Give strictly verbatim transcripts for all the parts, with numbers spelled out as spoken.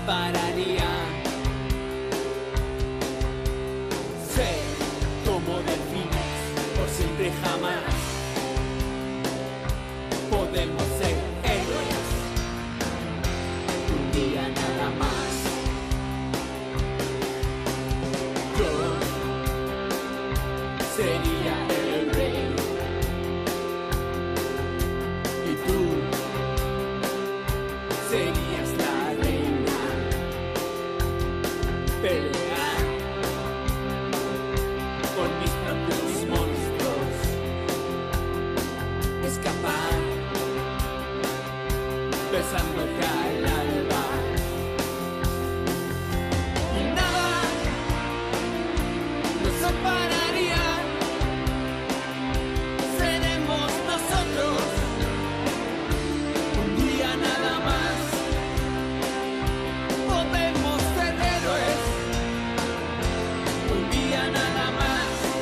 pararía. Sé como delfines, por siempre jamás podemos ser héroes. Un día nada más. Yo sería el rey y tú serías la reina. Pelear con mis propios monstruos, escapar besando ya el alba. Y nada nos separaría. Seremos nosotros un día nada más. Podemos ser héroes un día nada más.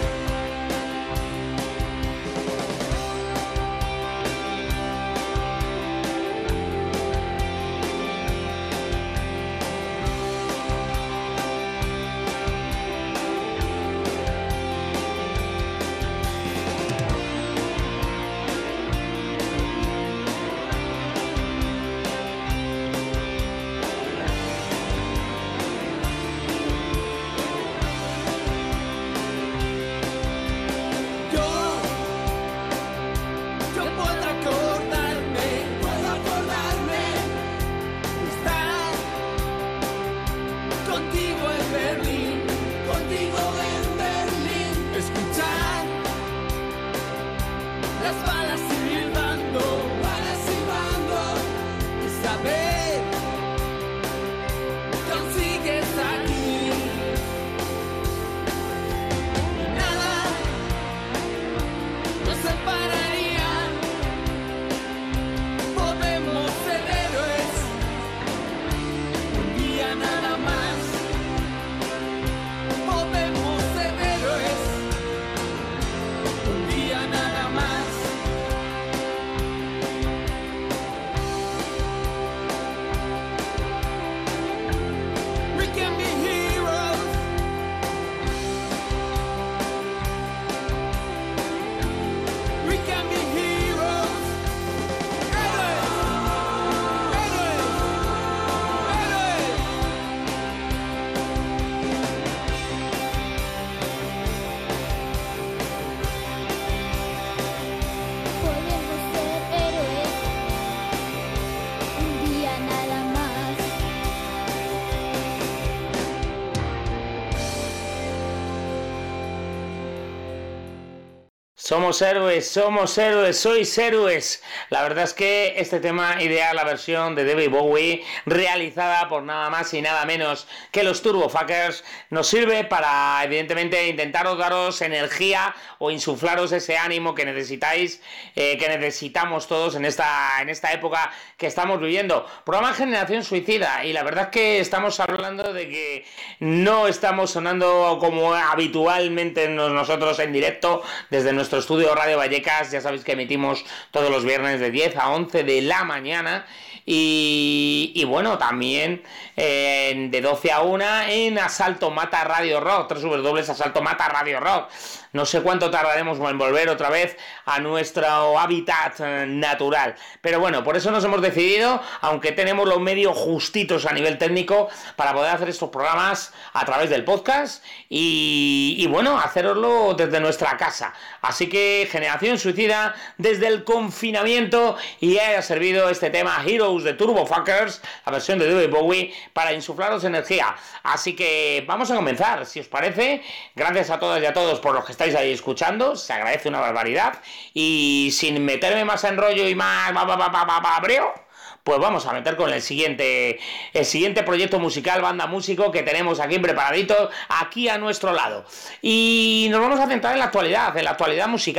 Yo, yo puedo acordarme, puedo acordarme de estar contigo en Berlín, contigo en Berlín, escuchar las balas silbando, balas silbando, y saber que aún sigues aquí. Y nada nos separaría. Podemos ser héroes un día nada más. Podemos ser héroes un día nada más. We can be heroes. We can be heroes. Héroes. Héroes. Héroes. Podemos ser héroes un día nada más. Somos héroes, somos héroes, sois héroes. La verdad es que este tema idea la versión de David Bowie, realizada por nada más y nada menos que los Turbofuckers, nos sirve para, evidentemente, intentaros daros energía o insuflaros ese ánimo que necesitáis, eh, que necesitamos todos en esta, en esta época que estamos viviendo. Programa Generación Suicida, y la verdad es que estamos hablando de que no estamos sonando como habitualmente nosotros en directo desde nuestro estudio Radio Vallecas. Ya sabéis que emitimos todos los viernes de diez a once de la mañana y, y bueno, también eh, de doce a una en Asalto Mata Radio Rock, tres dobles u dobles u dobles u Asalto Mata Radio Rock. No sé cuánto tardaremos en volver otra vez a nuestro hábitat eh, natural, pero bueno, por eso nos hemos decidido, aunque tenemos los medios justitos a nivel técnico para poder hacer estos programas a través del podcast y, y bueno, haceroslo desde nuestra casa. Así que Generación Suicida desde el confinamiento, y haya servido este tema Heroes de Turbofuckers, la versión de David Bowie, para insuflaros energía. Así que vamos a comenzar, si os parece. Gracias a todas y a todos por los que estáis ahí escuchando, se agradece una barbaridad, y sin meterme más en rollo y más breo, pues vamos a meter con el siguiente el siguiente proyecto musical, banda músico, que tenemos aquí preparadito, aquí a nuestro lado. Y nos vamos a centrar en la actualidad, en la actualidad musical.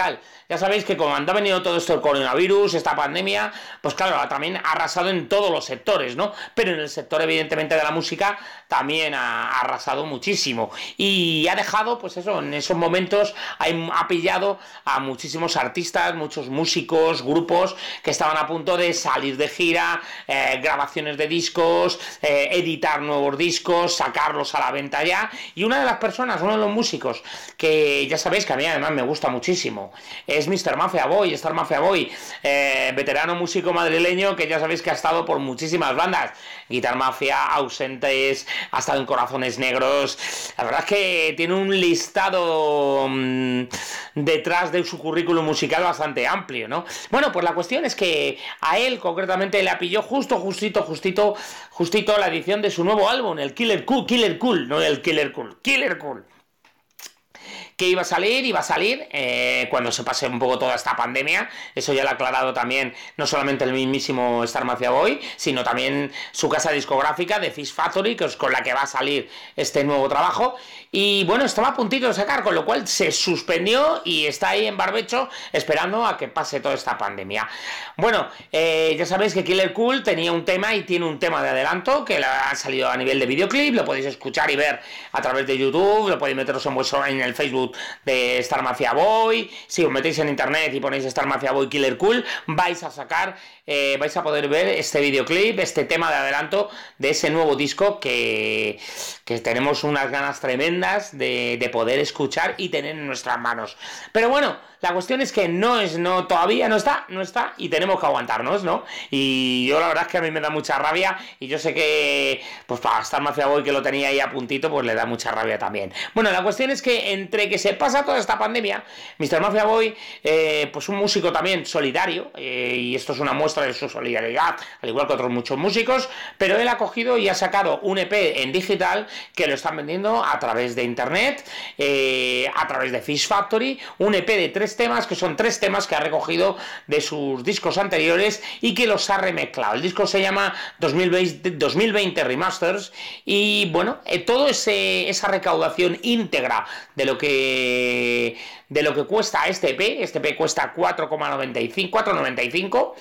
Ya sabéis que cuando ha venido todo esto del coronavirus, esta pandemia, pues claro, también ha arrasado en todos los sectores, ¿no? Pero en el sector, evidentemente, de la música también ha arrasado muchísimo. Y ha dejado, pues eso, en esos momentos ha pillado a muchísimos artistas, muchos músicos, grupos que estaban a punto de salir de gira, eh, grabaciones de discos, eh, editar nuevos discos, sacarlos a la venta ya. Y una de las personas, uno de los músicos, que ya sabéis que a mí además me gusta muchísimo, es mister Mafia Boy, Star Mafia Boy, eh, veterano músico madrileño que ya sabéis que ha estado por muchísimas bandas, Guitar Mafia, Ausentes, ha estado en Corazones Negros. La verdad es que tiene un listado mmm, detrás de su currículum musical bastante amplio, ¿no? Bueno, pues la cuestión es que a él concretamente le pilló justo, justito, justito, justito la edición de su nuevo álbum, el Killer Cool, Killer Cool, no el Killer Cool, Killer Cool. Que iba a salir, iba a salir eh, cuando se pase un poco toda esta pandemia. Eso ya lo ha aclarado también no solamente el mismísimo Star Mafia Boy, sino también su casa discográfica de Fish Factory, que es con la que va a salir este nuevo trabajo. Y bueno, estaba a puntito de sacar, con lo cual se suspendió y está ahí en barbecho esperando a que pase toda esta pandemia. Bueno, eh, ya sabéis que Killer Cool tenía un tema y tiene un tema de adelanto que ha salido a nivel de videoclip, lo podéis escuchar y ver a través de YouTube, lo podéis meteros en, vuestro, en el Facebook de Star Mafia Boy. Si os metéis en internet y ponéis Star Mafia Boy Killer Cool, vais a sacar, eh, vais a poder ver este videoclip, este tema de adelanto de ese nuevo disco que, que tenemos unas ganas tremendas de, de poder escuchar y tener en nuestras manos. Pero bueno, la cuestión es que no es, no, todavía no está, no está y tenemos que aguantarnos, ¿no? Y yo la verdad es que a mí me da mucha rabia y yo sé que, pues para Star Mafia Boy, que lo tenía ahí a puntito, pues le da mucha rabia también. Bueno, la cuestión es que entre que se pasa toda esta pandemia, mister Mafia Boy, eh, pues un músico también solidario, eh, y esto es una muestra de su solidaridad, al igual que otros muchos músicos, pero él ha cogido y ha sacado un E P en digital que lo están vendiendo a través de internet, eh, a través de Fish Factory, un E P de tres temas, que son tres temas que ha recogido de sus discos anteriores y que los ha remezclado. El disco se llama dos mil veinte Remasters y bueno, eh, todo ese esa recaudación íntegra de lo que de lo que cuesta este E P, este E P cuesta cuatro coma noventa y cinco, cuatro noventa y cinco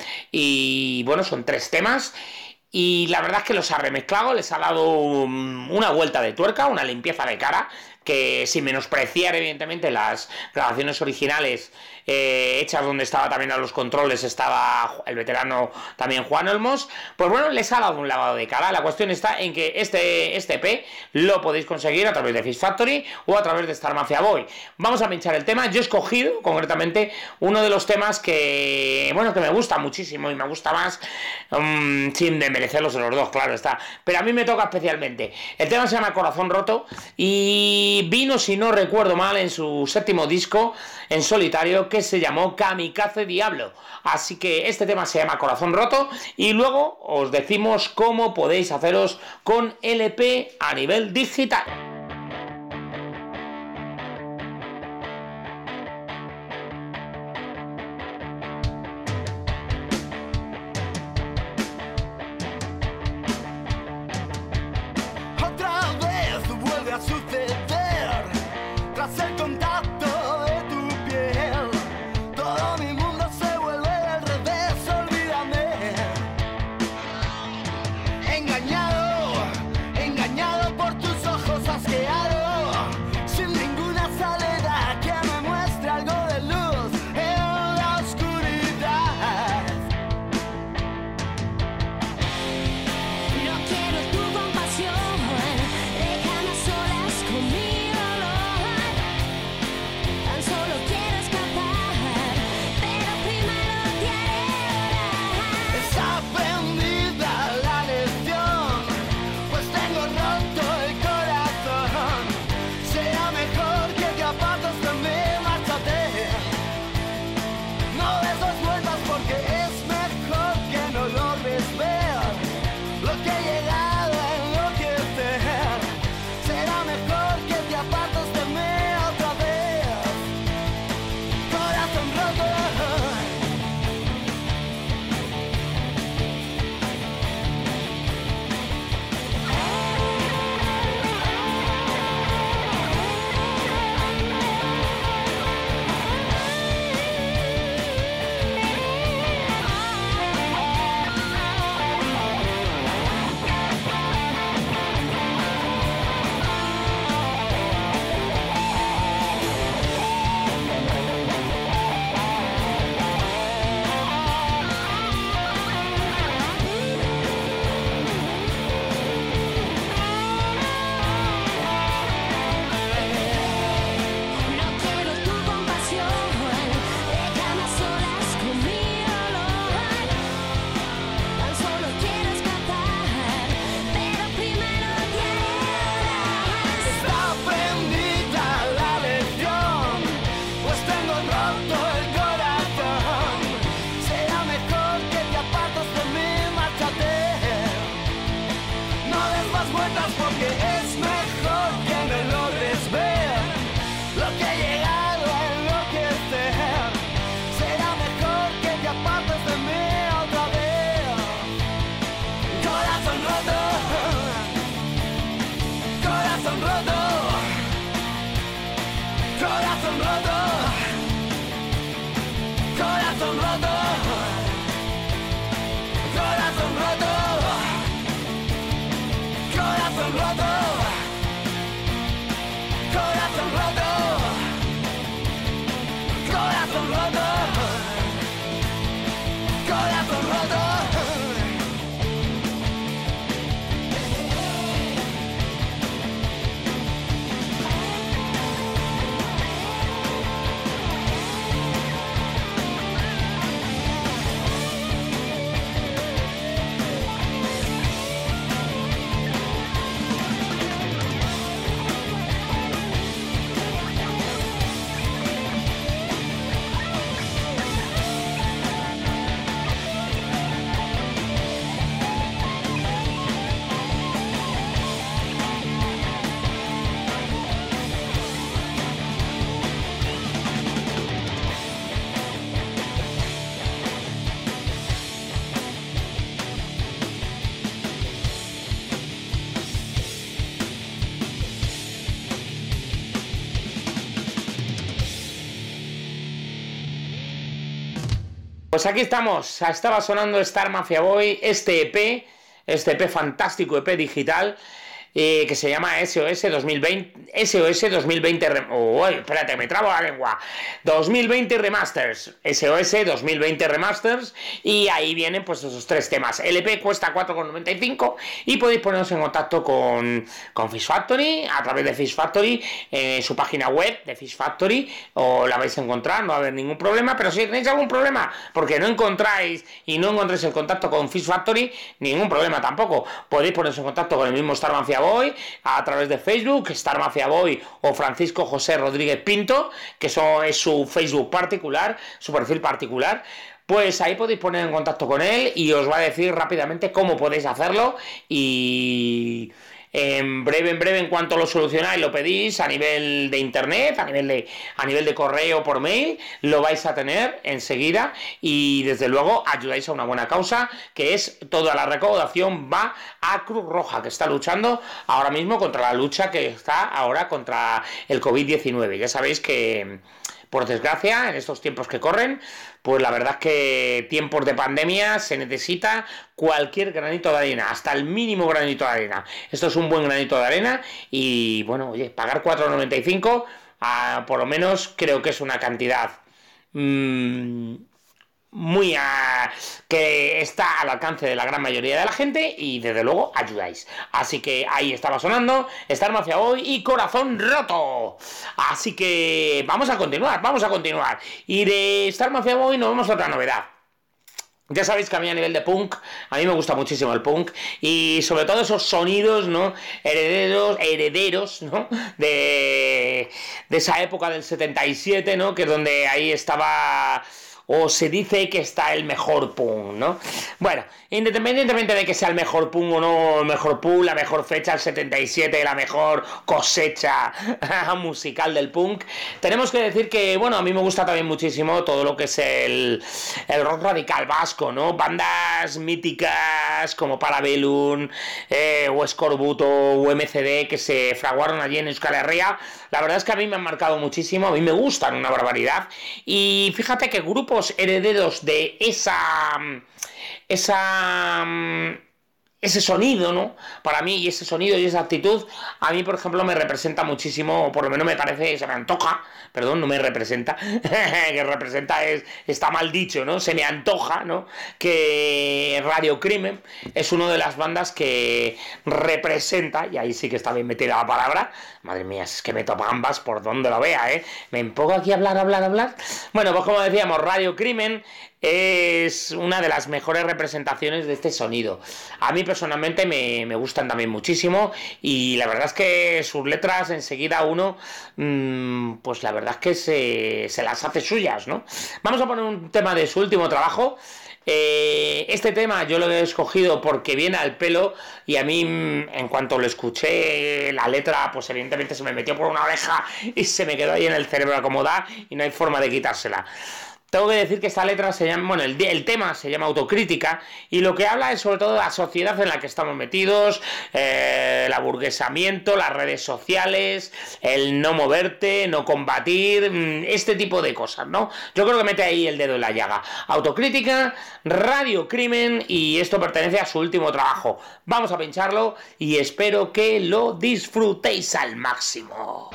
y bueno, son tres temas. Y la verdad es que los ha remezclado, les ha dado una vuelta de tuerca, una limpieza de cara, que sin menospreciar evidentemente las grabaciones originales eh, hechas donde estaba también a los controles, estaba el veterano también Juan Olmos, pues bueno, les ha dado un lavado de cara. La cuestión está en que este, este E P lo podéis conseguir a través de Fish Factory o a través de Star Mafia Boy. Vamos a pinchar el tema. Yo he escogido concretamente uno de los temas que, bueno, que me gusta muchísimo y me gusta más, um, sin desmerecerlos de los dos, claro está, pero a mí me toca especialmente. El tema se llama Corazón Roto y vino, si no recuerdo mal, en su séptimo disco en solitario, que se llamó Kamikaze Diablo. Así que este tema se llama Corazón Roto y luego os decimos cómo podéis haceros con el E P a nivel digital. Otra vez vuelve a suceder tras el contacto de tu piel. Todo mi mundo se vuelve al revés, olvídame. Engañado, engañado por tus ojos. Pues aquí estamos, estaba sonando Star Mafia Boy, este E P, este E P fantástico, E P digital, eh, que se llama S O S dos mil veinte, S O S dos mil veinte, oh, espérate, me trabo la lengua, dos mil veinte Remasters, S O S dos mil veinte Remasters, y ahí vienen pues esos tres temas. El E P cuesta cuatro con noventa y cinco y podéis poneros en contacto con, con Fish Factory, a través de Fish Factory, en su página web de Fish Factory, o la vais a encontrar, no va a haber ningún problema. Pero si tenéis algún problema porque no encontráis y no encontréis el contacto con Fish Factory, ningún problema tampoco, podéis poneros en contacto con el mismo Star Mafia Boy a través de Facebook, Star Mafia Boy o Francisco José Rodríguez Pinto, que eso es su Facebook particular, su perfil particular. Pues ahí podéis poner en contacto con él y os va a decir rápidamente cómo podéis hacerlo, y en breve, en breve, en cuanto lo solucionáis, lo pedís a nivel de internet, a nivel de, a nivel de correo, por mail, lo vais a tener enseguida, y desde luego ayudáis a una buena causa, que es toda la recaudación va a Cruz Roja, que está luchando ahora mismo contra la lucha que está ahora contra el COVID diecinueve. Ya sabéis que, por desgracia, en estos tiempos que corren, pues la verdad es que tiempos de pandemia se necesita cualquier granito de arena, hasta el mínimo granito de arena. Esto es un buen granito de arena y, bueno, oye, pagar cuatro con noventa y cinco, ah, por lo menos creo que es una cantidad mmm, muy a, que está al alcance de la gran mayoría de la gente, y desde luego ayudáis. Así que ahí estaba sonando Star Mafia Boy y Corazón Roto. Así que vamos a continuar, vamos a continuar. Y de Star Mafia Boy nos vemos a otra novedad. Ya sabéis que a mí, a nivel de punk, a mí me gusta muchísimo el punk, y sobre todo esos sonidos, ¿no?, herederos, herederos, ¿no?, de, de esa época del setenta y siete, ¿no?, que es donde ahí estaba, o se dice que está el mejor punk, ¿no? Bueno, independientemente de que sea el mejor punk o no, el mejor punk, la mejor fecha, el setenta y siete, la mejor cosecha musical del punk, tenemos que decir que, bueno, a mí me gusta también muchísimo todo lo que es el, el rock radical vasco, ¿no? Bandas míticas como Parabellum, eh, o Escorbuto, o M C D, que se fraguaron allí en Euskal Herria. La verdad es que a mí me han marcado muchísimo, a mí me gustan una barbaridad, y fíjate que grupos herederos de esa esa ese sonido, ¿no?, para mí, y ese sonido y esa actitud, a mí, por ejemplo, me representa muchísimo, o por lo menos me parece, se me antoja, perdón, no me representa, que representa es, está mal dicho, ¿no?, se me antoja, ¿no?, que Radio Crimen es una de las bandas que representa, y ahí sí que está bien metida la palabra, madre mía, es que meto ambas por donde lo vea, ¿eh?, me pongo aquí a hablar, hablar, hablar, bueno, pues como decíamos, Radio Crimen es una de las mejores representaciones de este sonido. A mí personalmente me, me gustan también muchísimo, y la verdad es que sus letras enseguida uno, mmm, pues la verdad es que se, se las hace suyas, ¿no? Vamos a poner un tema de su último trabajo. Eh, este tema yo lo he escogido porque viene al pelo, y a mí, en cuanto lo escuché, la letra, pues evidentemente se me metió por una oreja y se me quedó ahí en el cerebro acomodada, y no hay forma de quitársela. Tengo que decir que esta letra se llama, bueno, el, el tema se llama Autocrítica, y lo que habla es sobre todo de la sociedad en la que estamos metidos, eh, el aburguesamiento, las redes sociales, el no moverte, no combatir, este tipo de cosas, ¿no? Yo creo que mete ahí el dedo en la llaga. Autocrítica, Radio Crimen, y esto pertenece a su último trabajo. Vamos a pincharlo y espero que lo disfrutéis al máximo.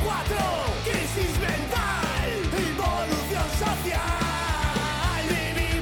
Crisis mental, involución social, vivir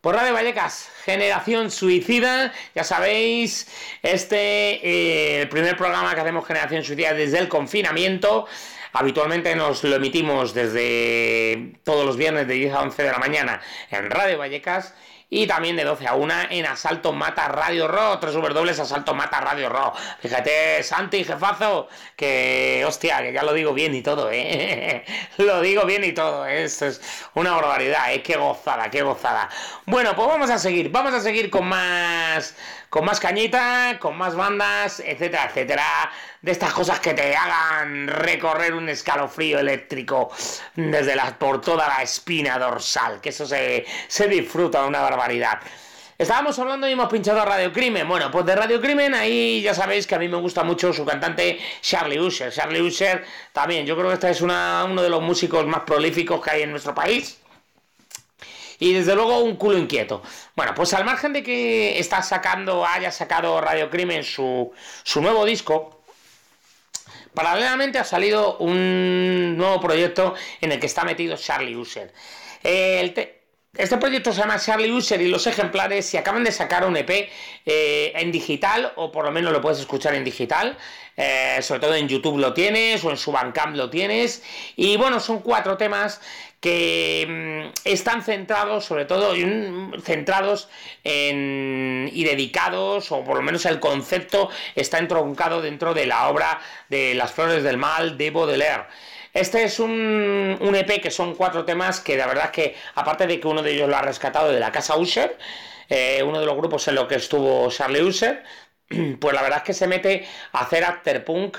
Por Radio Vallecas, Generación Suicida, ya sabéis, este eh, el primer programa que hacemos Generación Suicida desde el confinamiento. Habitualmente nos lo emitimos desde todos los viernes de diez a once de la mañana en Radio Vallecas y también de doce a una en Asalto Mata Radio Ro, tres dobles Asalto Mata Radio Ro. Fíjate, Santi, jefazo, que hostia, que ya lo digo bien y todo, eh. Lo digo bien y todo, ¿eh? Esto es una barbaridad, eh. Qué gozada, qué gozada. Bueno, pues vamos a seguir, vamos a seguir con más, con más cañita, con más bandas, etcétera, etcétera. De estas cosas que te hagan recorrer un escalofrío eléctrico desde la, por toda la espina dorsal, que eso se, se disfruta de una barbaridad. Estábamos hablando y hemos pinchado a Radio Crimen. Bueno, pues de Radio Crimen, ahí ya sabéis que a mí me gusta mucho su cantante Charlie Usher. Charlie Usher también, yo creo que este es una, uno de los músicos más prolíficos que hay en nuestro país. Y desde luego un culo inquieto. Bueno, pues al margen de que está sacando, haya sacado Radio Crimen su, su nuevo disco, paralelamente ha salido un nuevo proyecto en el que está metido Charlie Usher. El te- este proyecto se llama Charlie Usher y los ejemplares, y acaban de sacar un E P eh, en digital, o por lo menos lo puedes escuchar en digital, eh, sobre todo en YouTube lo tienes, o en su Bandcamp lo tienes, y bueno, son cuatro temas que mmm, están centrados, sobre todo, mmm, centrados en, y dedicados, o por lo menos el concepto está entroncado dentro de la obra de Las Flores del Mal de Baudelaire. Este es un, un E P que son cuatro temas que la verdad es que, aparte de que uno de ellos lo ha rescatado de la casa Usher, eh, uno de los grupos en los que estuvo Charlie Usher, pues la verdad es que se mete a hacer afterpunk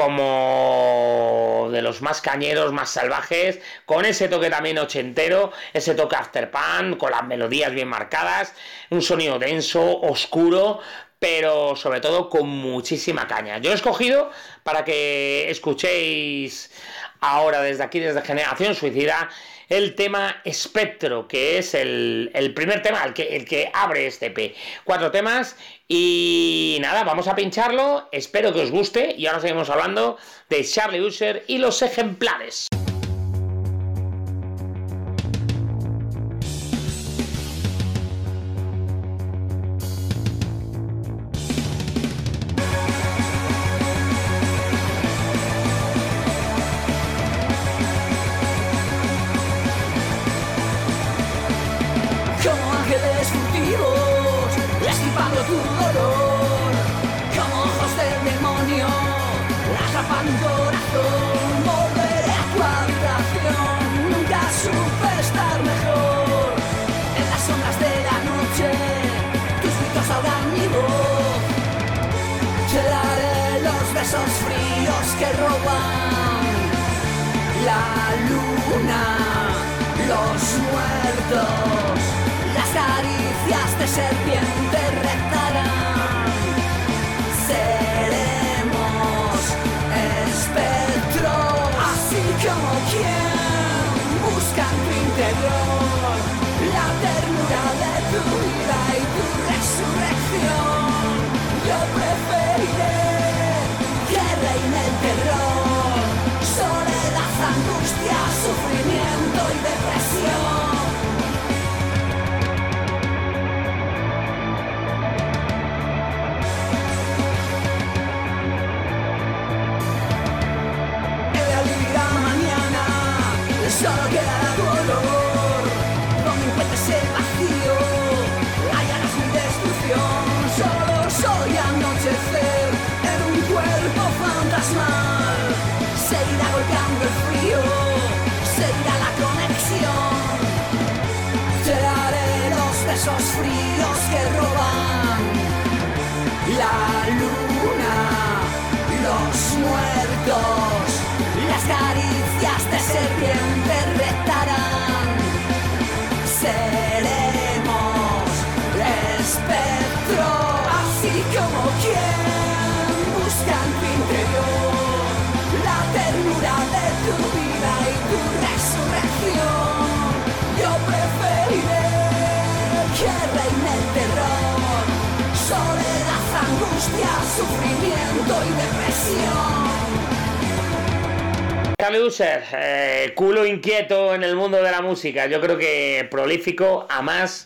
como de los más cañeros, más salvajes, con ese toque también ochentero, ese toque afterpunk, con las melodías bien marcadas, un sonido denso, oscuro, pero sobre todo con muchísima caña. Yo he escogido para que escuchéis ahora desde aquí, desde Generación Suicida, el tema Espectro, que es el, el primer tema, el que, el que abre este E P. Cuatro temas y nada, vamos a pincharlo, espero que os guste y ahora seguimos hablando de Charlie Usher y los ejemplares. Tu dolor, como ojos del demonio, atrapan corazón. Volveré a tu habitación, nunca supe estar mejor. En las sombras de la noche, tus gritos ahogan mi voz. Te daré los besos fríos que roban la luna, los muertos, las caricias de serpiente retarán. Seremos espectros, así como quien busca en tu interior la ternura de tu vida y tu resurrección. Yo preferiré que reine el terror, soledad, angustia, sufrimiento y depresión. Solo queda tu olor, donde encuentres el vacío, hallarás mi destrucción. Solo soy anochecer en un cuerpo fantasmal. Seguirá golpeando el frío, seguirá la conexión. Te daré los besos fríos que roban la luna, los muertos, las caricias de serpiente retarán. Seremos espectros, así como quien busca en tu interior la ternura de tu vida y tu resurrección. Yo preferiré que reine el terror, soledad, angustia, sufrimiento y depresión. Charlie Usher, eh, culo inquieto en el mundo de la música, yo creo que prolífico a más,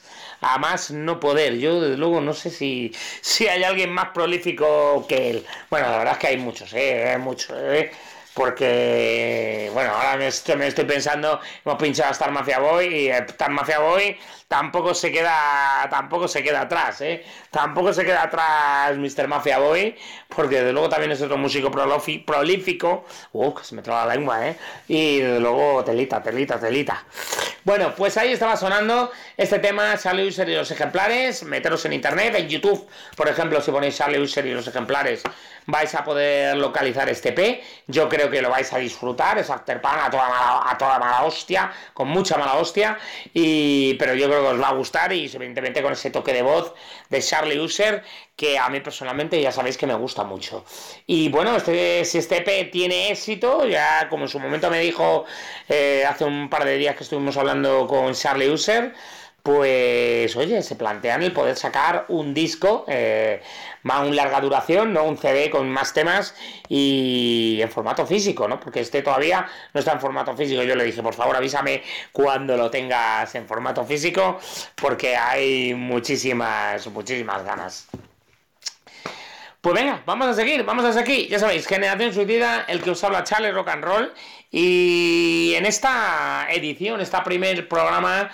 a más no poder. Yo, desde luego, no sé si, si hay alguien más prolífico que él. Bueno, la verdad es que hay muchos, ¿eh? Hay muchos, ¿eh? Porque, bueno, ahora me estoy, me estoy pensando, hemos pinchado a Star Mafia Boy y Star Mafia Boy tampoco se queda tampoco se queda atrás, ¿eh? Tampoco se queda atrás mister Mafia Boy, porque desde luego también es otro músico prolofi, prolífico. Uh, que se me traba la lengua, ¿eh? Y desde luego, telita, telita, telita. Bueno, pues ahí estaba sonando este tema, Charlie User y los ejemplares. Meteros en internet, en YouTube, por ejemplo, si ponéis Charlie User y los ejemplares, vais a poder localizar este E P. Yo creo que lo vais a disfrutar, es afterpan a toda mala, a toda mala hostia, con mucha mala hostia, y, pero yo creo que os va a gustar, y evidentemente con ese toque de voz de Charlie User, que a mí personalmente ya sabéis que me gusta mucho. Y bueno, este, si este E P tiene éxito, ya como en su momento me dijo eh, hace un par de días que estuvimos hablando con Charlie User, pues oye, se plantean el poder sacar un disco eh, más un larga duración, no un C D con más temas y en formato físico, ¿no? Porque este todavía no está en formato físico. Yo le dije, por favor, avísame cuando lo tengas en formato físico, porque hay muchísimas, muchísimas ganas. Pues venga, vamos a seguir, vamos a seguir. Ya sabéis, Generación Suicida, el que os habla Charlie Rock and Roll. Y en esta edición, esta primer programa,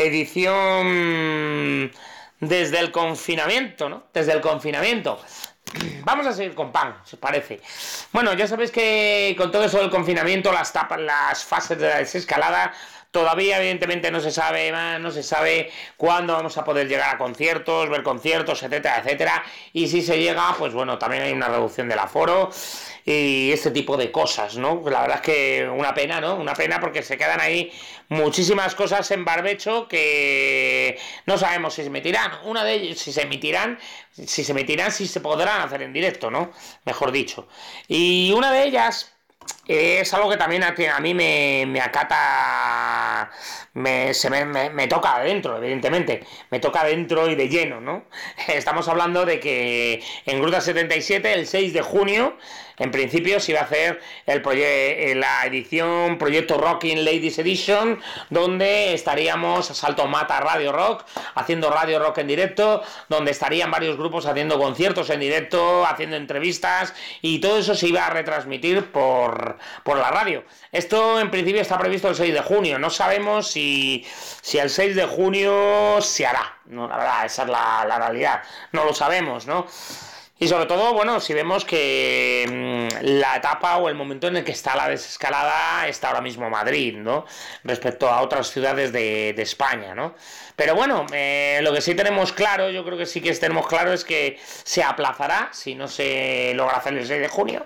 edición desde el confinamiento, ¿no? Desde el confinamiento. Vamos a seguir con pan, si os parece. Bueno, ya sabéis que con todo eso del confinamiento, las tapas, las fases de la desescalada, todavía evidentemente no se sabe, no se sabe cuándo vamos a poder llegar a conciertos, ver conciertos, etcétera, etcétera. Y si se llega, pues bueno, también hay una reducción del aforo y este tipo de cosas, ¿no? La verdad es que una pena, ¿no? Una pena porque se quedan ahí muchísimas cosas en barbecho que no sabemos si se emitirán. Una de ellas, si se emitirán, si se emitirán, si se podrán hacer en directo, ¿no? Mejor dicho. Y una de ellas es algo que también a, a mí me, me acata, me, se me, me, me toca adentro, evidentemente, me toca adentro y de lleno, ¿no? Estamos hablando de que en Gruta setenta y siete, el seis de junio, en principio se iba a hacer el proye- la edición Proyecto Rocking Ladies Edition, donde estaríamos Asalto Mata Radio Rock, haciendo radio rock en directo, donde estarían varios grupos haciendo conciertos en directo, haciendo entrevistas, y todo eso se iba a retransmitir por, por la radio. Esto en principio está previsto el seis de junio, no sabemos si, si el seis de junio se hará, no, la verdad, esa es la, la realidad, no lo sabemos, ¿no? Y sobre todo, bueno, si vemos que mmm, la etapa o el momento en el que está la desescalada está ahora mismo Madrid, ¿no? Respecto a otras ciudades de, de España, ¿no? Pero bueno, eh, lo que sí tenemos claro, yo creo que sí que tenemos claro es que se aplazará si no se logra hacer el seis de junio.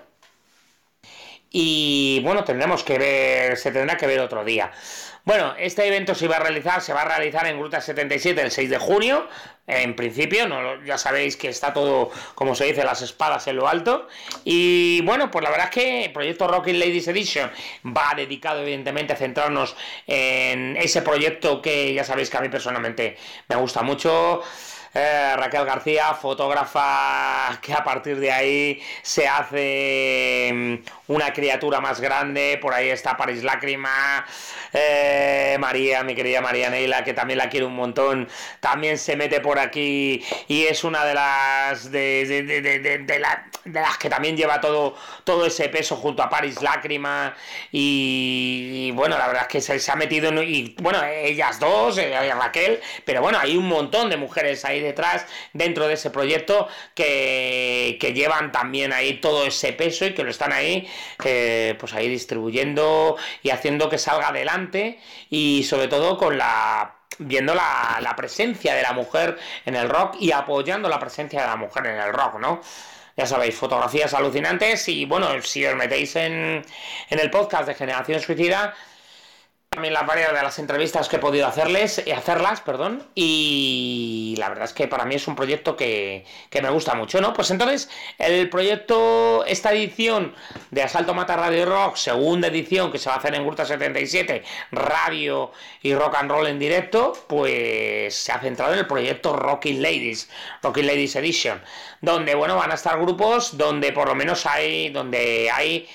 Y bueno, tendremos que ver, se tendrá que ver otro día. Bueno, este evento se iba a realizar, se va a realizar en Gruta setenta y siete el seis de junio, en principio, no, ya sabéis que está todo, como se dice, las espadas en lo alto. Y bueno, pues la verdad es que el proyecto Rocking Ladies Edition va dedicado evidentemente a centrarnos en ese proyecto que ya sabéis que a mí personalmente me gusta mucho. Eh, Raquel García, fotógrafa que a partir de ahí se hace una criatura más grande. Por ahí está Paris Lágrima, eh, María, mi querida María Neila, que también la quiero un montón, también se mete por aquí y es una de las de, de, de, de, de, de, la, de las que también lleva todo, todo ese peso junto a Paris Lágrima. Y, y bueno, la verdad es que se, se ha metido en, y bueno, ellas dos, eh, Raquel, pero bueno, hay un montón de mujeres ahí detrás dentro de ese proyecto que, que llevan también ahí todo ese peso y que lo están ahí eh, pues ahí distribuyendo y haciendo que salga adelante, y sobre todo con la viendo la, la presencia de la mujer en el rock y apoyando la presencia de la mujer en el rock, ¿no? Ya sabéis, fotografías alucinantes. Y bueno, si os metéis en, en el podcast de Generación Suicida, también las varias de las entrevistas que he podido hacerles, hacerlas, perdón, y la verdad es que para mí es un proyecto que, que me gusta mucho, ¿no? Pues entonces, el proyecto, esta edición de Asalto Mata Radio Rock, segunda edición que se va a hacer en Gruta setenta y siete, radio y rock and roll en directo, pues se ha centrado en el proyecto Rocking Ladies, Rocking Ladies Edition, donde, bueno, van a estar grupos donde por lo menos hay, donde hay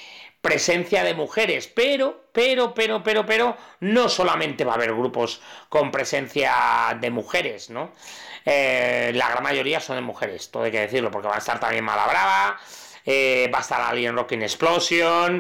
presencia de mujeres, pero, pero, pero, pero, pero, no solamente va a haber grupos con presencia de mujeres, ¿no? Eh, la gran mayoría son de mujeres, todo hay que decirlo, porque va a estar también Malabrava, eh, va a estar Alien Rocking Explosion,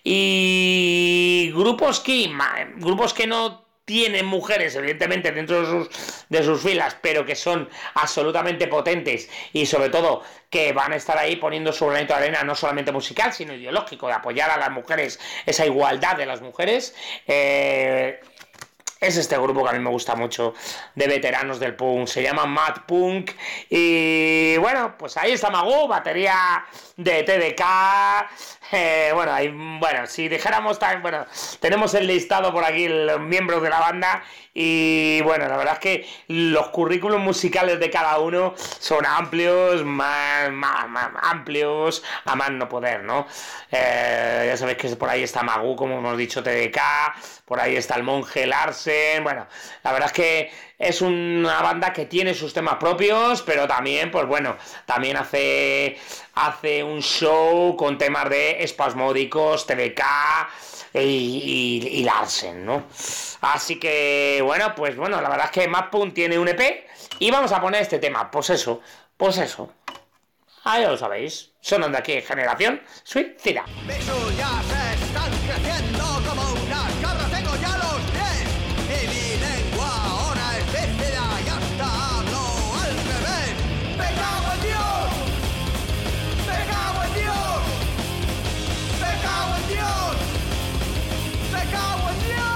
y grupos que, grupos que no tienen mujeres, evidentemente, dentro de sus, de sus filas, pero que son absolutamente potentes y sobre todo que van a estar ahí poniendo su granito de arena, no solamente musical, sino ideológico, de apoyar a las mujeres, esa igualdad de las mujeres. Eh, es este grupo que a mí me gusta mucho, de veteranos del punk, se llama Mad Punk, y bueno, pues ahí está Magoo, batería de T D K. Eh, bueno, ahí, bueno, si dijéramos también, bueno, tenemos el listado por aquí, los miembros de la banda, y bueno, la verdad es que los currículos musicales de cada uno son amplios, más, más, más amplios, a más no poder, ¿no? Eh, ya sabéis que por ahí está Magoo, como hemos dicho, T D K, por ahí está el Monje Larsen. Bueno, la verdad es que es una banda que tiene sus temas propios, pero también, pues bueno, también hace, hace un show con temas de espasmódicos, T D K y, y, y Larsen, ¿no? Así que, bueno, pues bueno, la verdad es que Mad Punk tiene un E P y vamos a poner este tema, pues eso, pues eso. Ah, ya lo sabéis, sonando aquí Generación Suicida. Mis uñas están creciendo como unas cabras, tengo ya los pies. Y mi lengua ahora es bífida y hasta hablo al revés. ¡Me cago en Dios! ¡Me cago en Dios! ¡Me cago en Dios! ¡Me cago en Dios!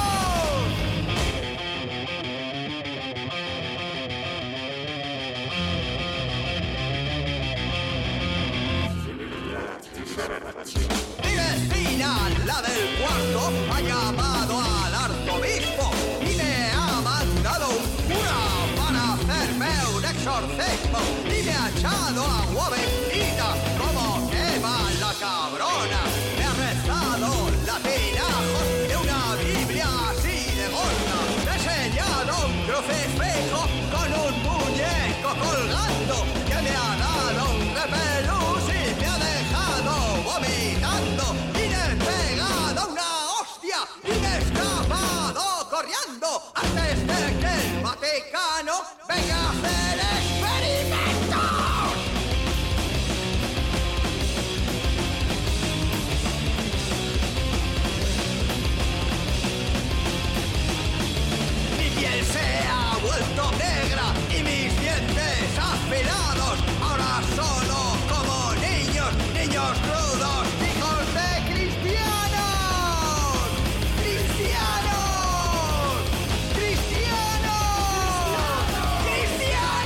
Mi vecina, la del cuarto, ha llamado al arzobispo y me ha mandado un cura para hacerme un exorcismo y me ha echado agua bendita como quema la cabrona. Me ha rezado latinajos de una Biblia así de gorda. Me ha enseñado un crucifijo con un muñeco colgando que me ha dado un repelús y me ha dejado vomitando y me he pegado una hostia y me he escapado corriendo antes de que el Vaticano venga a hacer experimentos. Mi piel se ha vuelto negra y mis dientes afilados, ahora solo como niños, niños crudos, hijos de cristianos, cristianos, cristianos, cristianos.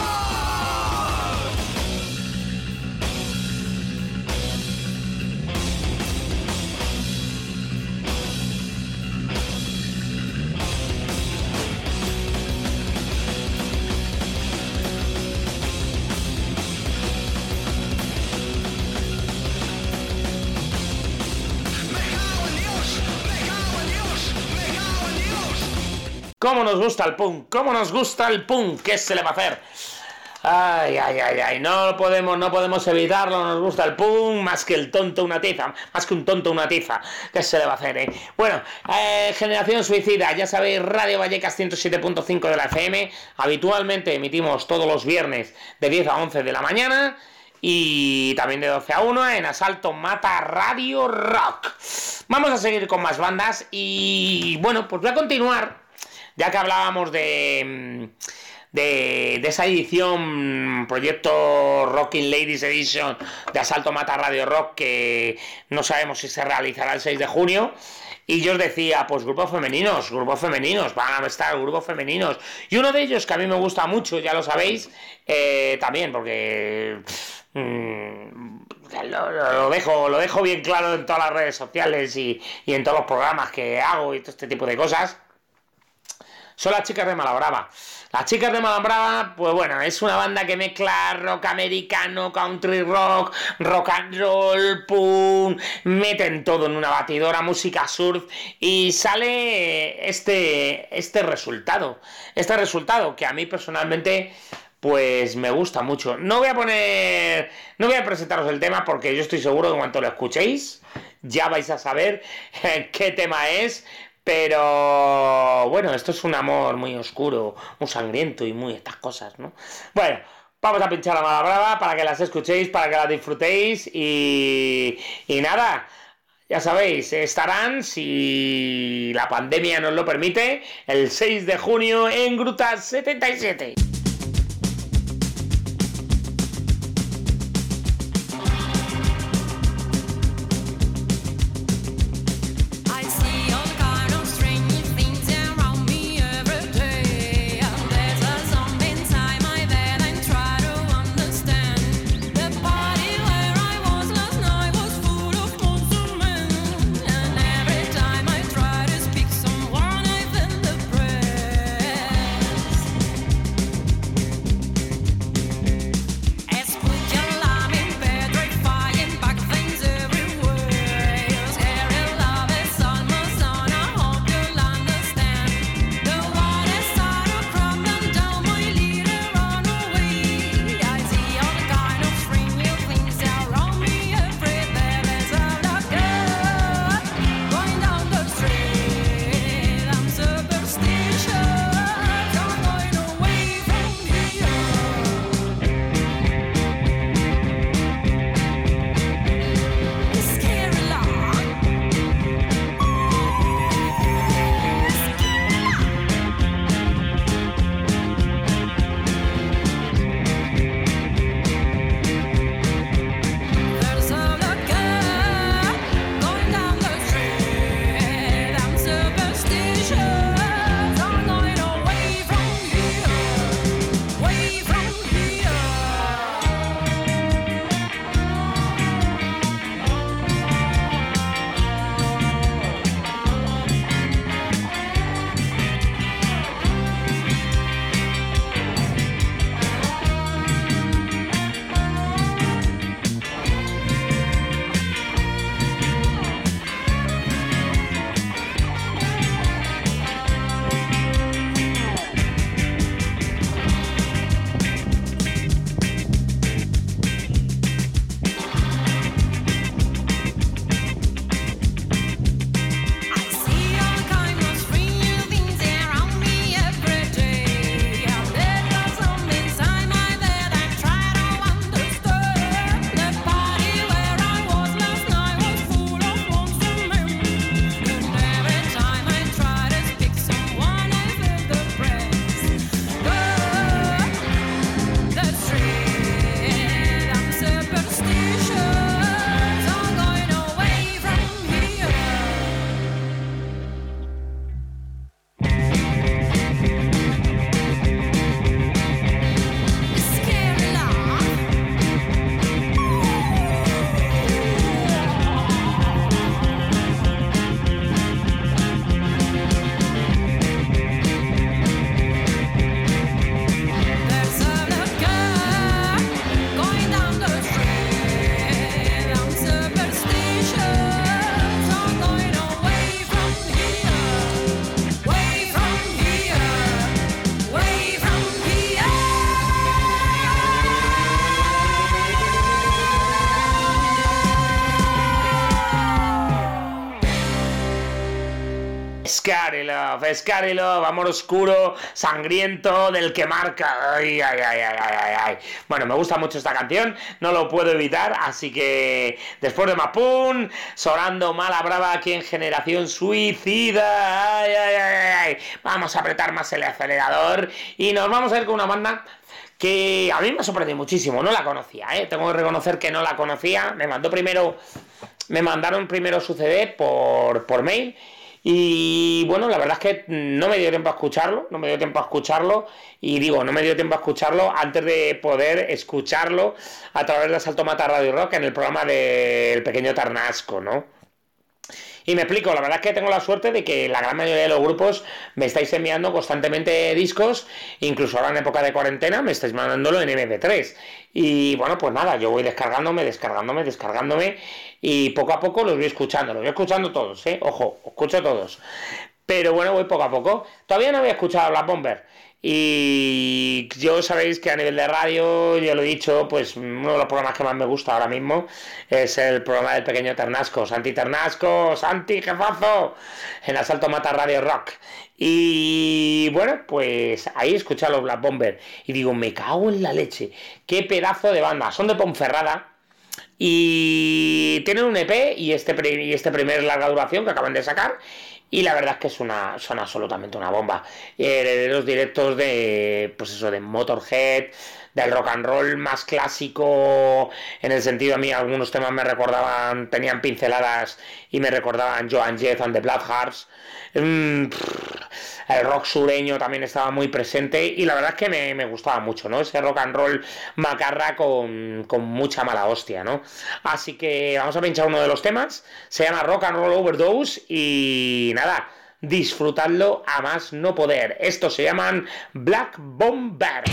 ¿Cómo nos gusta el punk? ¿Cómo nos gusta el punk? ¿Qué se le va a hacer? Ay, ay, ay, ay, no podemos, no podemos evitarlo, nos gusta el punk más que el tonto una tiza, más que un tonto una tiza. ¿Qué se le va a hacer, eh? Bueno, eh, Generación Suicida, ya sabéis, Radio Vallecas ciento siete punto cinco de la F M, habitualmente emitimos todos los viernes de diez a once de la mañana, y también de doce a una en Asalto Mata Radio Rock. Vamos a seguir con más bandas y bueno, pues voy a continuar, ya que hablábamos de, de, de esa edición, proyecto Rocking Ladies Edition de Asalto Mata Radio Rock, que no sabemos si se realizará el seis de junio. Y yo os decía, pues grupos femeninos, grupos femeninos, van a estar grupos femeninos. Y uno de ellos que a mí me gusta mucho, ya lo sabéis, eh, también, porque mmm, lo, lo, lo, dejo, lo dejo bien claro en todas las redes sociales y, y en todos los programas que hago y todo este tipo de cosas, son las chicas de Malabrava. Las chicas de Malabrava, pues bueno, es una banda que mezcla rock americano, country rock, rock and roll, punk, meten todo en una batidora, música surf, y sale este, este resultado. Este resultado que a mí personalmente pues me gusta mucho. No voy a poner, no voy a presentaros el tema porque yo estoy seguro que en cuanto lo escuchéis ya vais a saber qué tema es, pero bueno, esto es un amor muy oscuro, muy sangriento y muy estas cosas, ¿no? Bueno, vamos a pinchar la mala brava para que las escuchéis, para que las disfrutéis y, y nada, ya sabéis, estarán, si la pandemia nos lo permite, el seis de junio en Gruta setenta y siete. Scary Love, Scary Love, amor oscuro, sangriento, del que marca. Ay, ay, ay, ay, ay, ay. Bueno, me gusta mucho esta canción, no lo puedo evitar, así que después de Mapun, sonando mala brava aquí en Generación Suicida. Ay, ay, ay, ay. Vamos a apretar más el acelerador y nos vamos a ir con una banda que a mí me sorprendió muchísimo, no la conocía, ¿eh? Tengo que reconocer que no la conocía, me mandó primero, me mandaron primero su C D por, por mail. Y bueno, la verdad es que no me dio tiempo a escucharlo, no me dio tiempo a escucharlo, y digo, no me dio tiempo a escucharlo antes de poder escucharlo a través de Asalto Mata Radio Rock en el programa del Pequeño Tarnasco, ¿no? Y me explico, la verdad es que tengo la suerte de que la gran mayoría de los grupos me estáis enviando constantemente discos, incluso ahora en época de cuarentena me estáis mandándolo en eme pe tres. Y bueno, pues nada, yo voy descargándome, descargándome, descargándome y poco a poco los voy escuchando, los voy escuchando todos, ¿eh? Ojo, escucho todos. Pero bueno, voy poco a poco. Todavía no había escuchado Black Bomber. Y yo sabéis que a nivel de radio, yo lo he dicho, pues uno de los programas que más me gusta ahora mismo es el programa del pequeño Ternasco. Santi Ternasco, Santi, jefazo, en Asalto Mata Radio Rock. Y bueno, pues ahí escuché a los Black Bomber y digo, me cago en la leche, qué pedazo de banda. Son de Ponferrada y tienen un E P y este, y este primer larga duración que acaban de sacar. Y la verdad es que es una, son absolutamente una bomba. Eh, los directos de, pues eso, de Motorhead, del rock and roll más clásico, en el sentido, a mí algunos temas me recordaban, tenían pinceladas y me recordaban Joan Jett and the Blackhearts. Mm, el rock sureño también estaba muy presente y la verdad es que me, me gustaba mucho, ¿no? Ese rock and roll macarra con, con mucha mala hostia, ¿no? Así que vamos a pinchar uno de los temas, se llama Rock and Roll Overdose y nada, disfrutadlo a más no poder. Estos se llaman Black Bomber.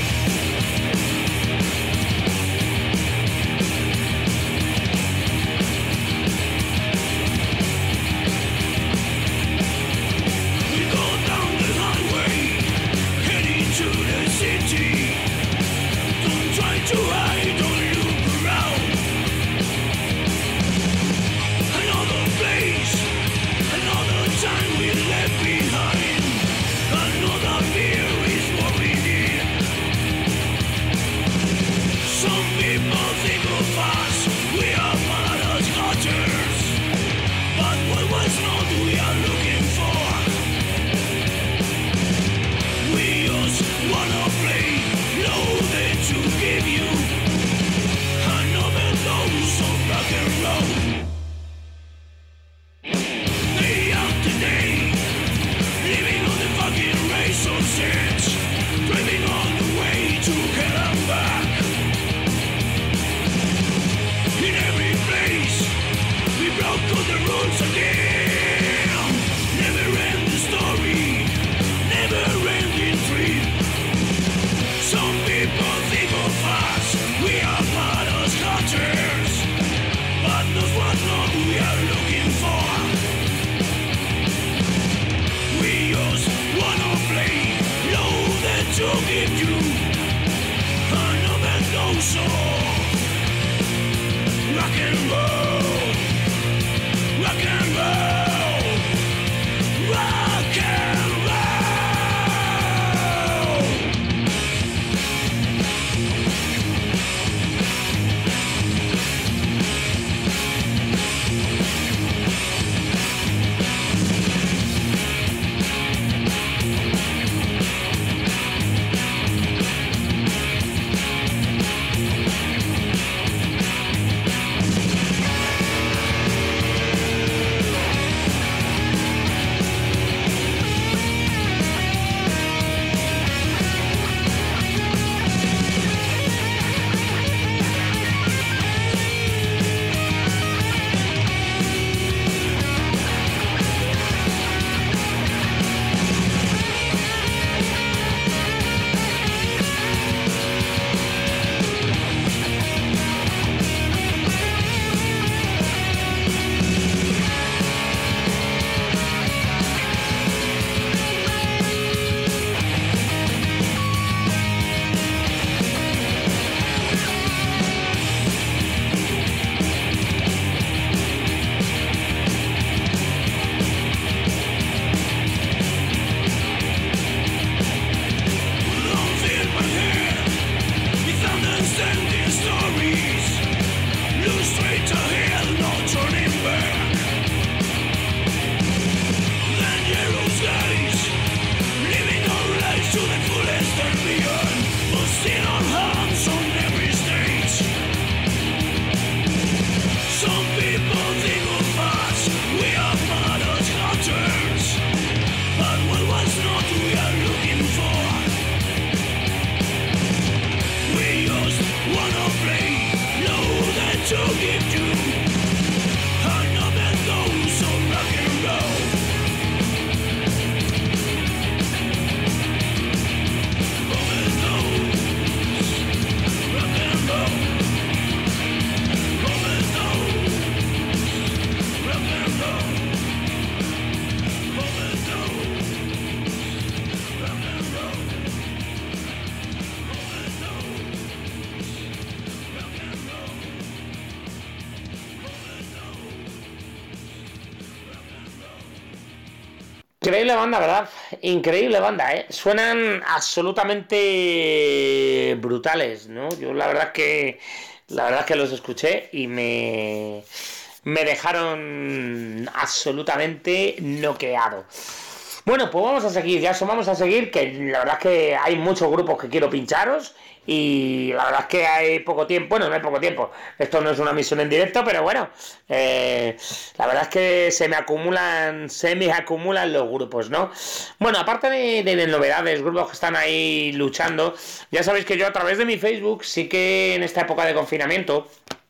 Increíble banda, ¿verdad? Increíble banda, ¿eh? Suenan absolutamente brutales, ¿no? Yo la verdad que la verdad que los escuché y me me dejaron absolutamente noqueado. Bueno, pues vamos a seguir, ya vamos a seguir, que la verdad es que hay muchos grupos que quiero pincharos y la verdad es que hay poco tiempo, bueno, no hay poco tiempo, esto no es una misión en directo, pero bueno, eh, la verdad es que se me acumulan, se me acumulan los grupos, ¿no? Bueno, aparte de, de, de novedades, grupos que están ahí luchando, ya sabéis que yo a través de mi Facebook, sí que en esta época de confinamiento,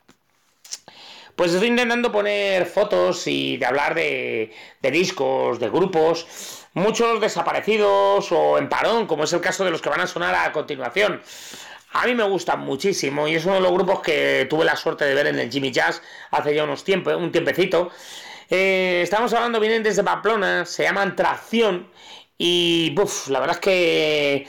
pues estoy intentando poner fotos y de hablar de, de discos, de grupos, muchos desaparecidos o en parón, como es el caso de los que van a sonar a continuación. A mí me gustan muchísimo y es uno de los grupos que tuve la suerte de ver en el Jimmy Jazz hace ya unos tiempos, un tiempecito. Eh, estamos hablando, vienen desde Pamplona, se llaman Tracción y uf, la verdad es que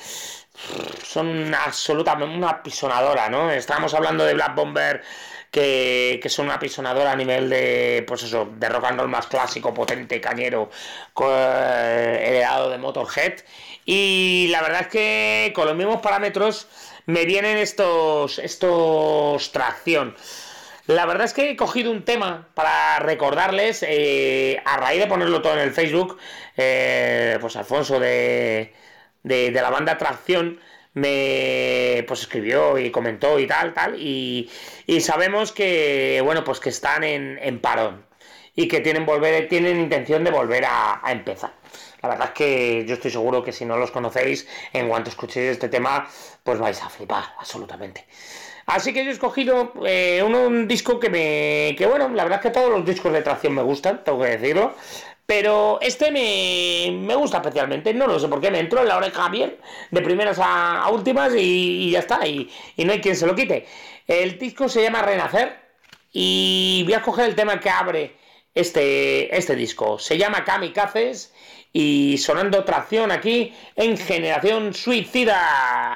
son absolutamente una apisonadora, ¿no? Estamos hablando de Black Bomber, que, que son una apisonadora a nivel de, pues eso, de rock and roll más clásico, potente, cañero, eh, heredado de Motorhead. Y la verdad es que con los mismos parámetros me vienen estos, estos Tracción. La verdad es que he cogido un tema para recordarles, eh, a raíz de ponerlo todo en el Facebook, eh, pues Alfonso de, de, de la banda Tracción me pues escribió y comentó y tal, tal, y, y sabemos que, bueno, pues que están en, en parón y que tienen, volver, tienen intención de volver a, a empezar. La verdad es que yo estoy seguro que si no los conocéis, en cuanto escuchéis este tema, pues vais a flipar, absolutamente. Así que yo he escogido eh, un, un disco que me... que bueno, la verdad es que todos los discos de Tracción me gustan, tengo que decirlo, pero este me, me gusta especialmente, no lo sé por qué, me entró en la oreja bien, de primeras a, a últimas y, y ya está, y, y no hay quien se lo quite. El disco se llama Renacer y voy a escoger el tema que abre este, este disco. Se llama Kamikazes y sonando Tracción aquí en Generación Suicida.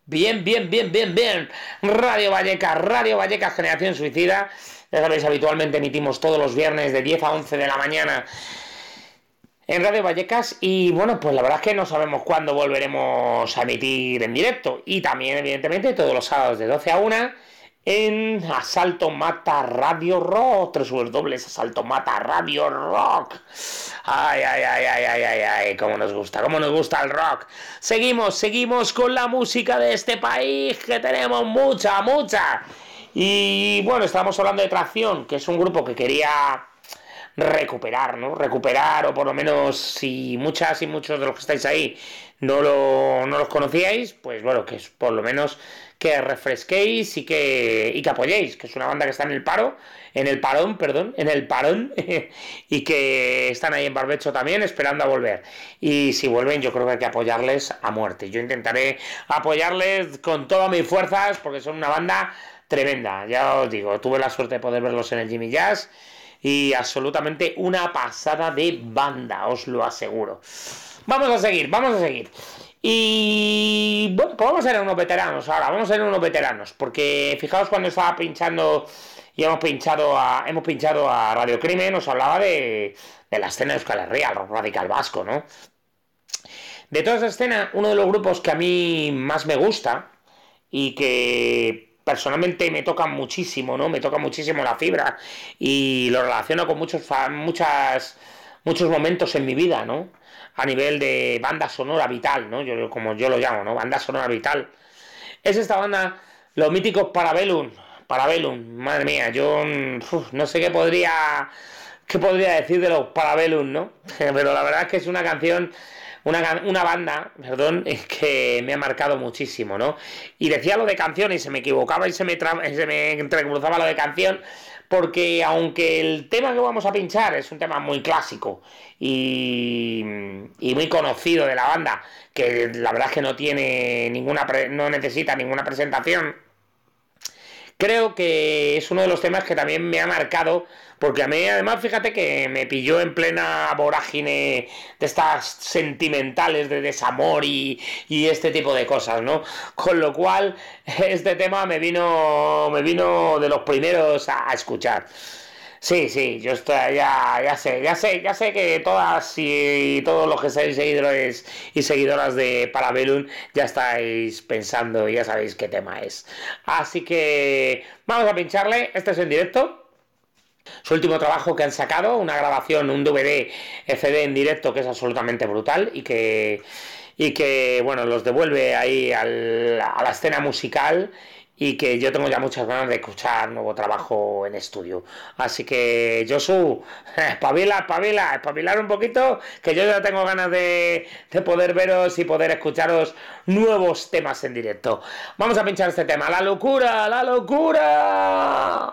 Bien, bien, bien, bien, bien. Radio Vallecas, Radio Vallecas, Generación Suicida. Ya sabéis, habitualmente emitimos todos los viernes de diez a once de la mañana en Radio Vallecas. Y bueno, pues la verdad es que no sabemos cuándo volveremos a emitir en directo. Y también, evidentemente, todos los sábados de doce a una en Asalto Mata Radio Rock. Tres dobles Asalto Mata Radio Rock. Ay, ay, ay, ay, ay, ay, ay, cómo nos gusta, cómo nos gusta el rock. Seguimos, seguimos con la música de este país, que tenemos mucha, mucha. Y bueno, estábamos hablando de Tracción, que es un grupo que quería recuperar, ¿no? Recuperar, o por lo menos, si muchas y muchos de los que estáis ahí no, lo, no los conocíais, pues bueno, que es por lo menos que refresquéis y que, y que apoyéis, que es una banda que está en el paro, en el parón, perdón, en el parón, y que están ahí en Barbecho también, esperando a volver. Y si vuelven, yo creo que hay que apoyarles a muerte. Yo intentaré apoyarles con todas mis fuerzas, porque son una banda tremenda. Ya os digo, tuve la suerte de poder verlos en el Jimmy Jazz, y absolutamente una pasada de banda, os lo aseguro. Vamos a seguir, vamos a seguir. Y bueno, pues vamos a ser unos veteranos ahora, vamos a ser unos veteranos, porque fijaos, cuando estaba pinchando y hemos pinchado a, hemos pinchado a Radio Crimen, nos hablaba de, de la escena de Euskal Herria, el rock radical vasco, ¿no? De toda esa escena, uno de los grupos que a mí más me gusta y que personalmente me toca muchísimo, ¿no? Me toca muchísimo la fibra y lo relaciono con muchos, muchas, muchos momentos en mi vida, ¿no? A nivel de banda sonora vital, ¿no? Yo, como yo lo llamo, ¿no? Banda sonora vital. Es esta banda, los míticos Parabellum. Parabellum, madre mía, yo uf, no sé qué podría, qué podría decir de los Parabellum, ¿no? Pero la verdad es que es una canción, una, una banda, perdón, que me ha marcado muchísimo, ¿no? Y decía lo de canción y se me equivocaba y se me, tra- se me entrecruzaba lo de canción, porque aunque el tema que vamos a pinchar es un tema muy clásico y, y muy conocido de la banda, que la verdad es que no tiene ninguna pre- no necesita ninguna presentación, creo que es uno de los temas que también me ha marcado, porque a mí además, fíjate que me pilló en plena vorágine de estas sentimentales de desamor y, y este tipo de cosas, ¿no? Con lo cual, este tema me vino, me vino de los primeros a, a escuchar. Sí, sí, yo estoy, ya, ya sé, ya sé, ya sé que todas y todos los que seáis seguidores y seguidoras de Parabellum ya estáis pensando y ya sabéis qué tema es. Así que vamos a pincharle, este es en directo. Su último trabajo que han sacado, una grabación, un D V D, C D en directo que es absolutamente brutal y que, y que bueno, los devuelve ahí al, a la escena musical, y que yo tengo ya muchas ganas de escuchar nuevo trabajo en estudio. Así que, Josu, espabila, espabila, espabilar un poquito, que yo ya tengo ganas de, de poder veros y poder escucharos nuevos temas en directo. Vamos a pinchar este tema, la locura, la locura.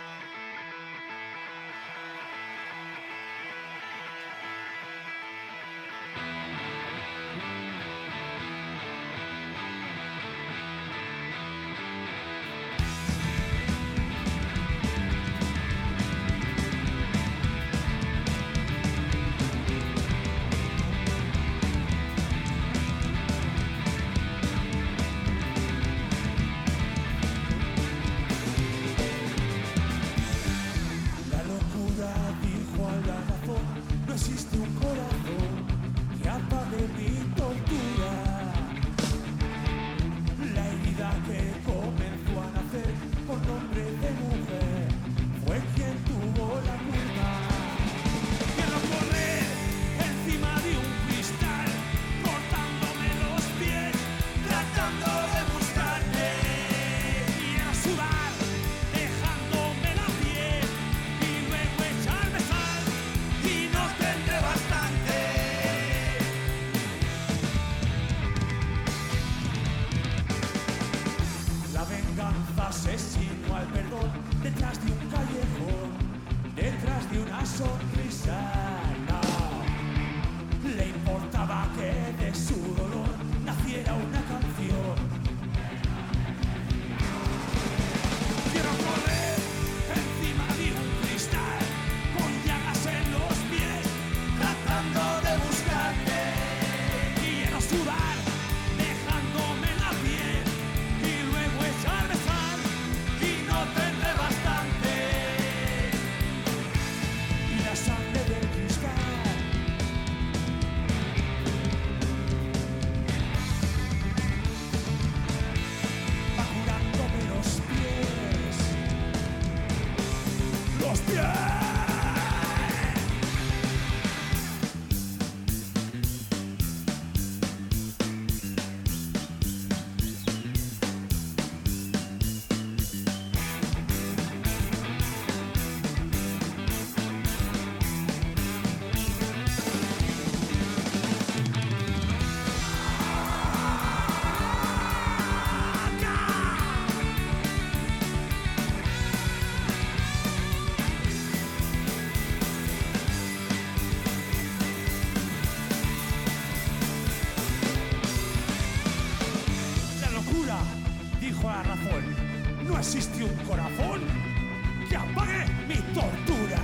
existe un corazón que apague mi tortura.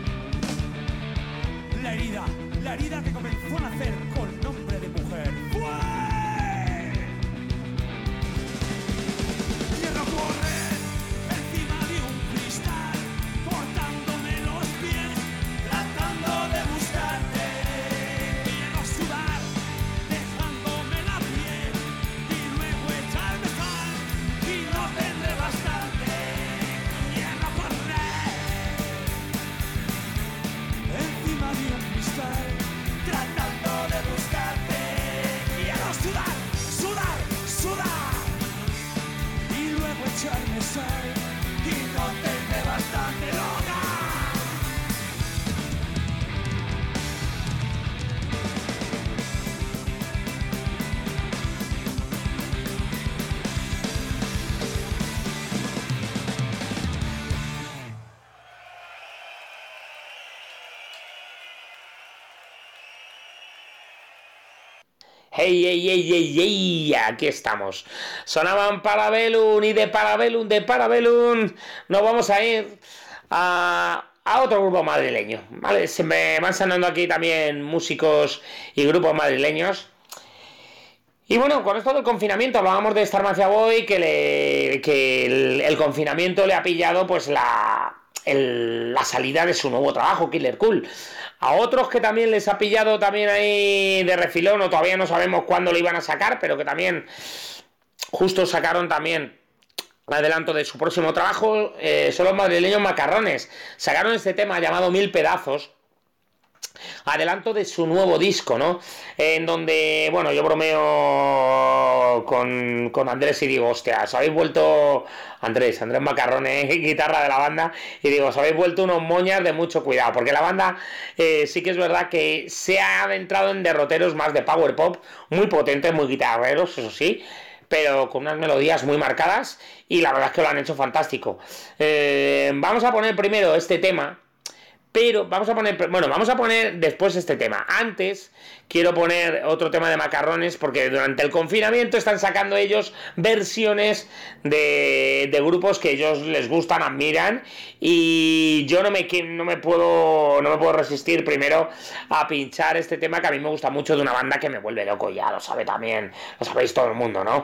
La herida, la herida que comenzó a nacer con nombre de mujer. ¡Fue! Quiero correr encima de un cristal, cortándome los pies, tratando de buscarte. Quiero sudar, dejándome la piel, y luego echarme sal, y no tendré bastante. Quiero correr encima de un cristal, tratando de buscarte. Quiero sudar, sudar, sudar, y luego echarme sal, y no tendré bastante. ¡Loca! Hey, hey, hey, hey, hey, aquí estamos. Sonaban Parabellum y de Parabellum, de Parabellum nos vamos a ir a, a otro grupo madrileño, ¿vale? Se me van sonando aquí también músicos y grupos madrileños. Y bueno, con esto del confinamiento, hablábamos de Starmacia Boy, que, le, que el, el confinamiento le ha pillado pues la, el, la salida de su nuevo trabajo, Killer Cool. A otros que también les ha pillado también ahí de refilón, o todavía no sabemos cuándo lo iban a sacar, pero que también justo sacaron también adelanto de su próximo trabajo, eh, son los madrileños Macarrones. Sacaron este tema llamado Mil Pedazos, adelanto de su nuevo disco, ¿no? En donde, bueno, yo bromeo con, con Andrés y digo, hostia, os habéis vuelto... Andrés, Andrés Macarrones, guitarra de la banda, y digo, os habéis vuelto unos moñas de mucho cuidado, porque la banda eh, sí que es verdad que se ha adentrado en derroteros más de power pop, muy potentes, muy guitarreros, eso sí, pero con unas melodías muy marcadas, y la verdad es que lo han hecho fantástico. Eh, vamos a poner primero este tema, pero vamos a poner, bueno, vamos a poner después este tema. Antes quiero poner otro tema de Macarrones, porque durante el confinamiento están sacando ellos versiones de, de grupos que ellos les gustan, admiran, y yo no me, no me puedo no me puedo resistir primero a pinchar este tema que a mí me gusta mucho, de una banda que me vuelve loco, ya lo sabe también, lo sabéis todo el mundo, ¿no?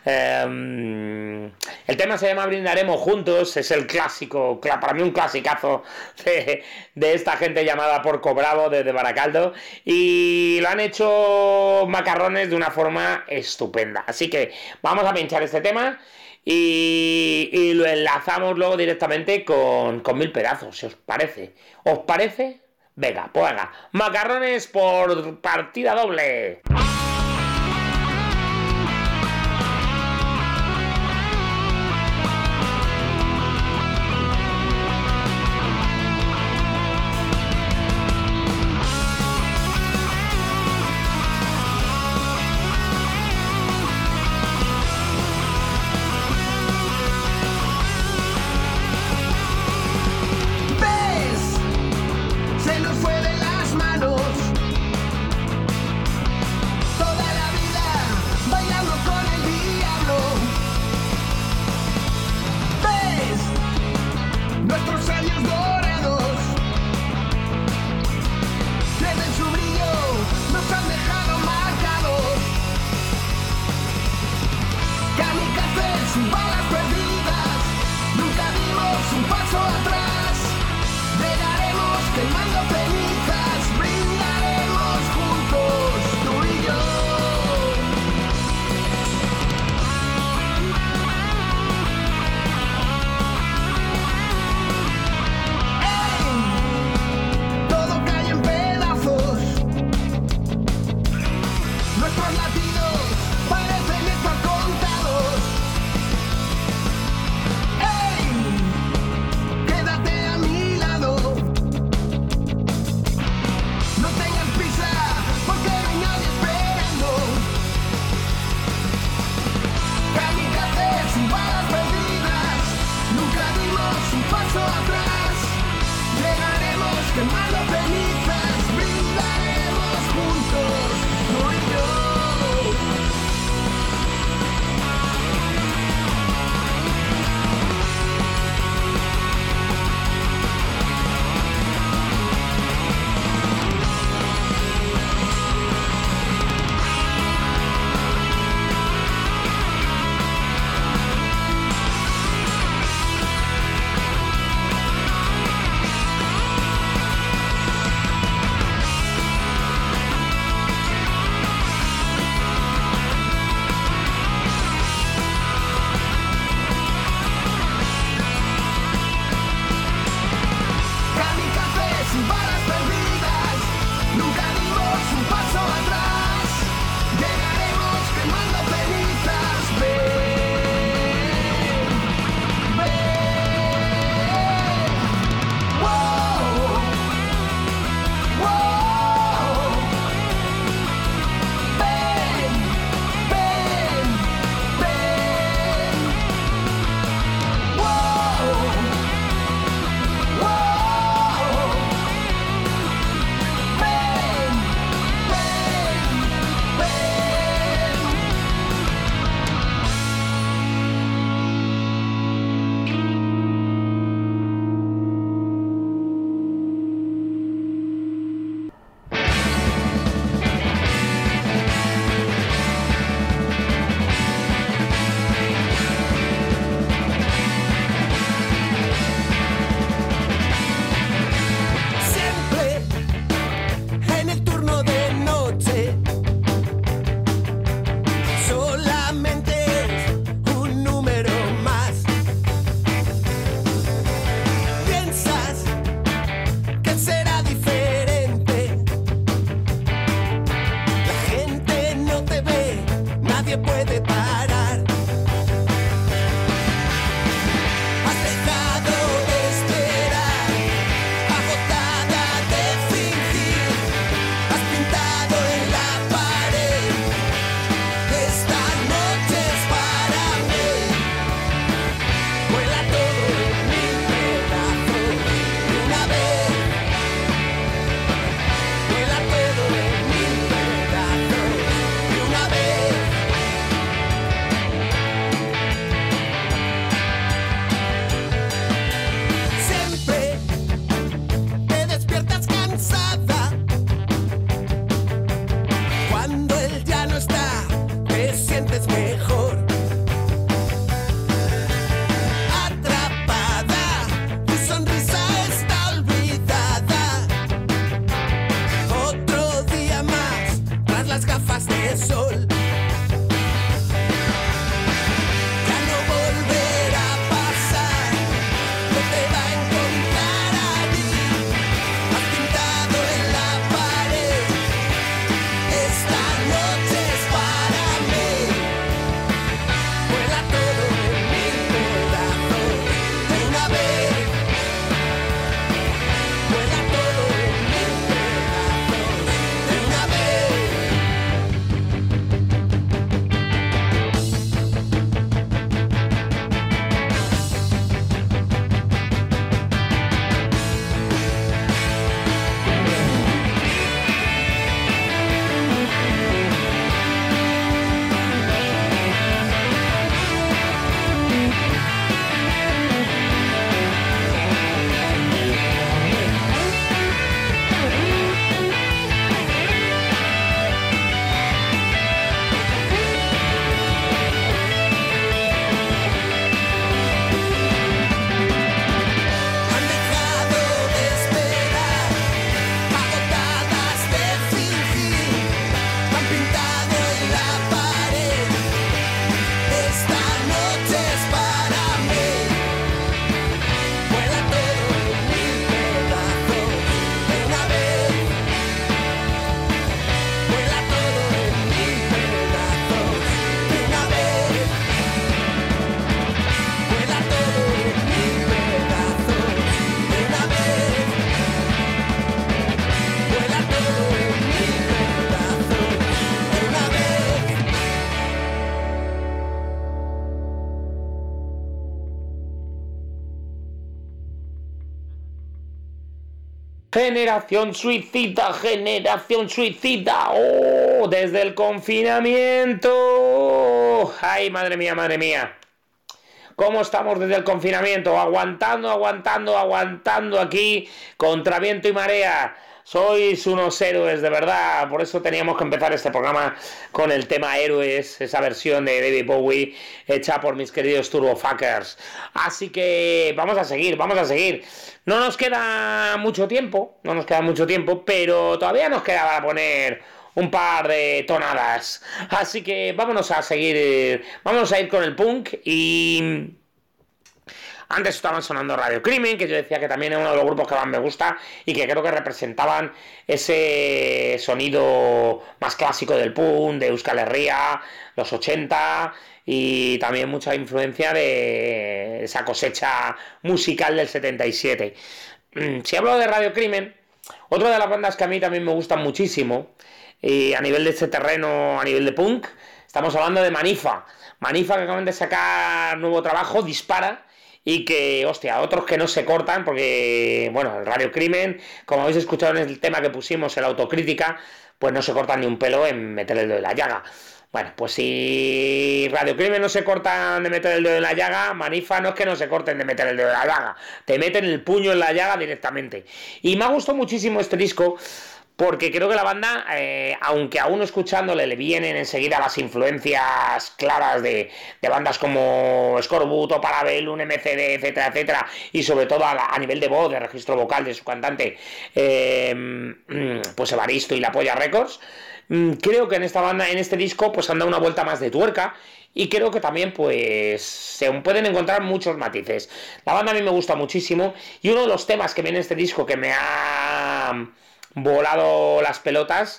Eh, el tema se llama Brindaremos Juntos, es el clásico, para mí un clasicazo de, de esta gente llamada Porco Bravo desde Baracaldo, y lo han hecho Macarrones de una forma estupenda. Así que vamos a pinchar este tema y, y lo enlazamos luego directamente con, con Mil Pedazos, si os parece. ¿Os parece? Venga, pues venga. Macarrones por partida doble. Se nos fue de las manos nadie puede parar. Has dejado de esperar, agotada de fingir, has pintado en la pared. Esta noche es para mí. Vuela todo en mil pedazos de una vez. Vuela todo en mil pedazos de una vez. Siempre te despiertas cansada. Cuando él ya no está, te sientes mejor. Atrapada, tu sonrisa está olvidada. Otro día más, tras las gafas de sol. Ya no volverá a pasar, no te va a encontrar allí. Has pintado en la pared. Esta noche es para mí. Vuela todo en mil pedazos de una vez. Vuela todo en mil pedazos de una vez. Han dejado de esperar, agotadas de fingir, han pintado en la pared. Esta noche es para mí. Vuela todo en mil pedazos de una vez. Vuela todo en mil pedazos de una vez. Vuela todo en mil pedazos de una vez. Vuela todo en mil pedazos de una vez. Generación suicida, generación suicida. ¡Oh! Desde el confinamiento. ¡Ay, madre mía, madre mía! ¿Cómo estamos desde el confinamiento? Aguantando, aguantando, aguantando aquí contra viento y marea. Sois unos héroes, de verdad. Por eso teníamos que empezar este programa con el tema Héroes, esa versión de David Bowie hecha por mis queridos Turbofuckers. Así que vamos a seguir, vamos a seguir. No nos queda mucho tiempo, no nos queda mucho tiempo, pero todavía nos queda para poner un par de tonadas. Así que vámonos a seguir, vamos a ir con el punk y... Antes estaban sonando Radio Crimen, que yo decía que también es uno de los grupos que más me gusta y que creo que representaban ese sonido más clásico del punk, de Euskal Herria, los ochenta, y también mucha influencia de esa cosecha musical del setenta y siete. Si hablo de Radio Crimen, otra de las bandas que a mí también me gustan muchísimo, y a nivel de este terreno, a nivel de punk, estamos hablando de Manifa. Manifa, que acaban de sacar nuevo trabajo, Dispara, y que, hostia, otros que no se cortan, porque, bueno, el Radio Crimen, como habéis escuchado en el tema que pusimos, el Autocrítica, pues no se cortan ni un pelo en meter el dedo en la llaga. Bueno, pues si Radio Crimen no se cortan de meter el dedo en la llaga, Manifa no es que no se corten de meter el dedo en la llaga, te meten el puño en la llaga directamente. Y me ha gustado muchísimo este disco, porque creo que la banda, eh, aunque a uno escuchándole le vienen enseguida las influencias claras de, de bandas como Scorbuto o Parabellum, M C D, etcétera, etcétera, y sobre todo a, la, a nivel de voz, de registro vocal de su cantante, eh, pues Evaristo y La Polla Records, creo que en esta banda, en este disco, pues han dado una vuelta más de tuerca, y creo que también pues se pueden encontrar muchos matices. La banda a mí me gusta muchísimo, y uno de los temas que viene en este disco que me ha volado las pelotas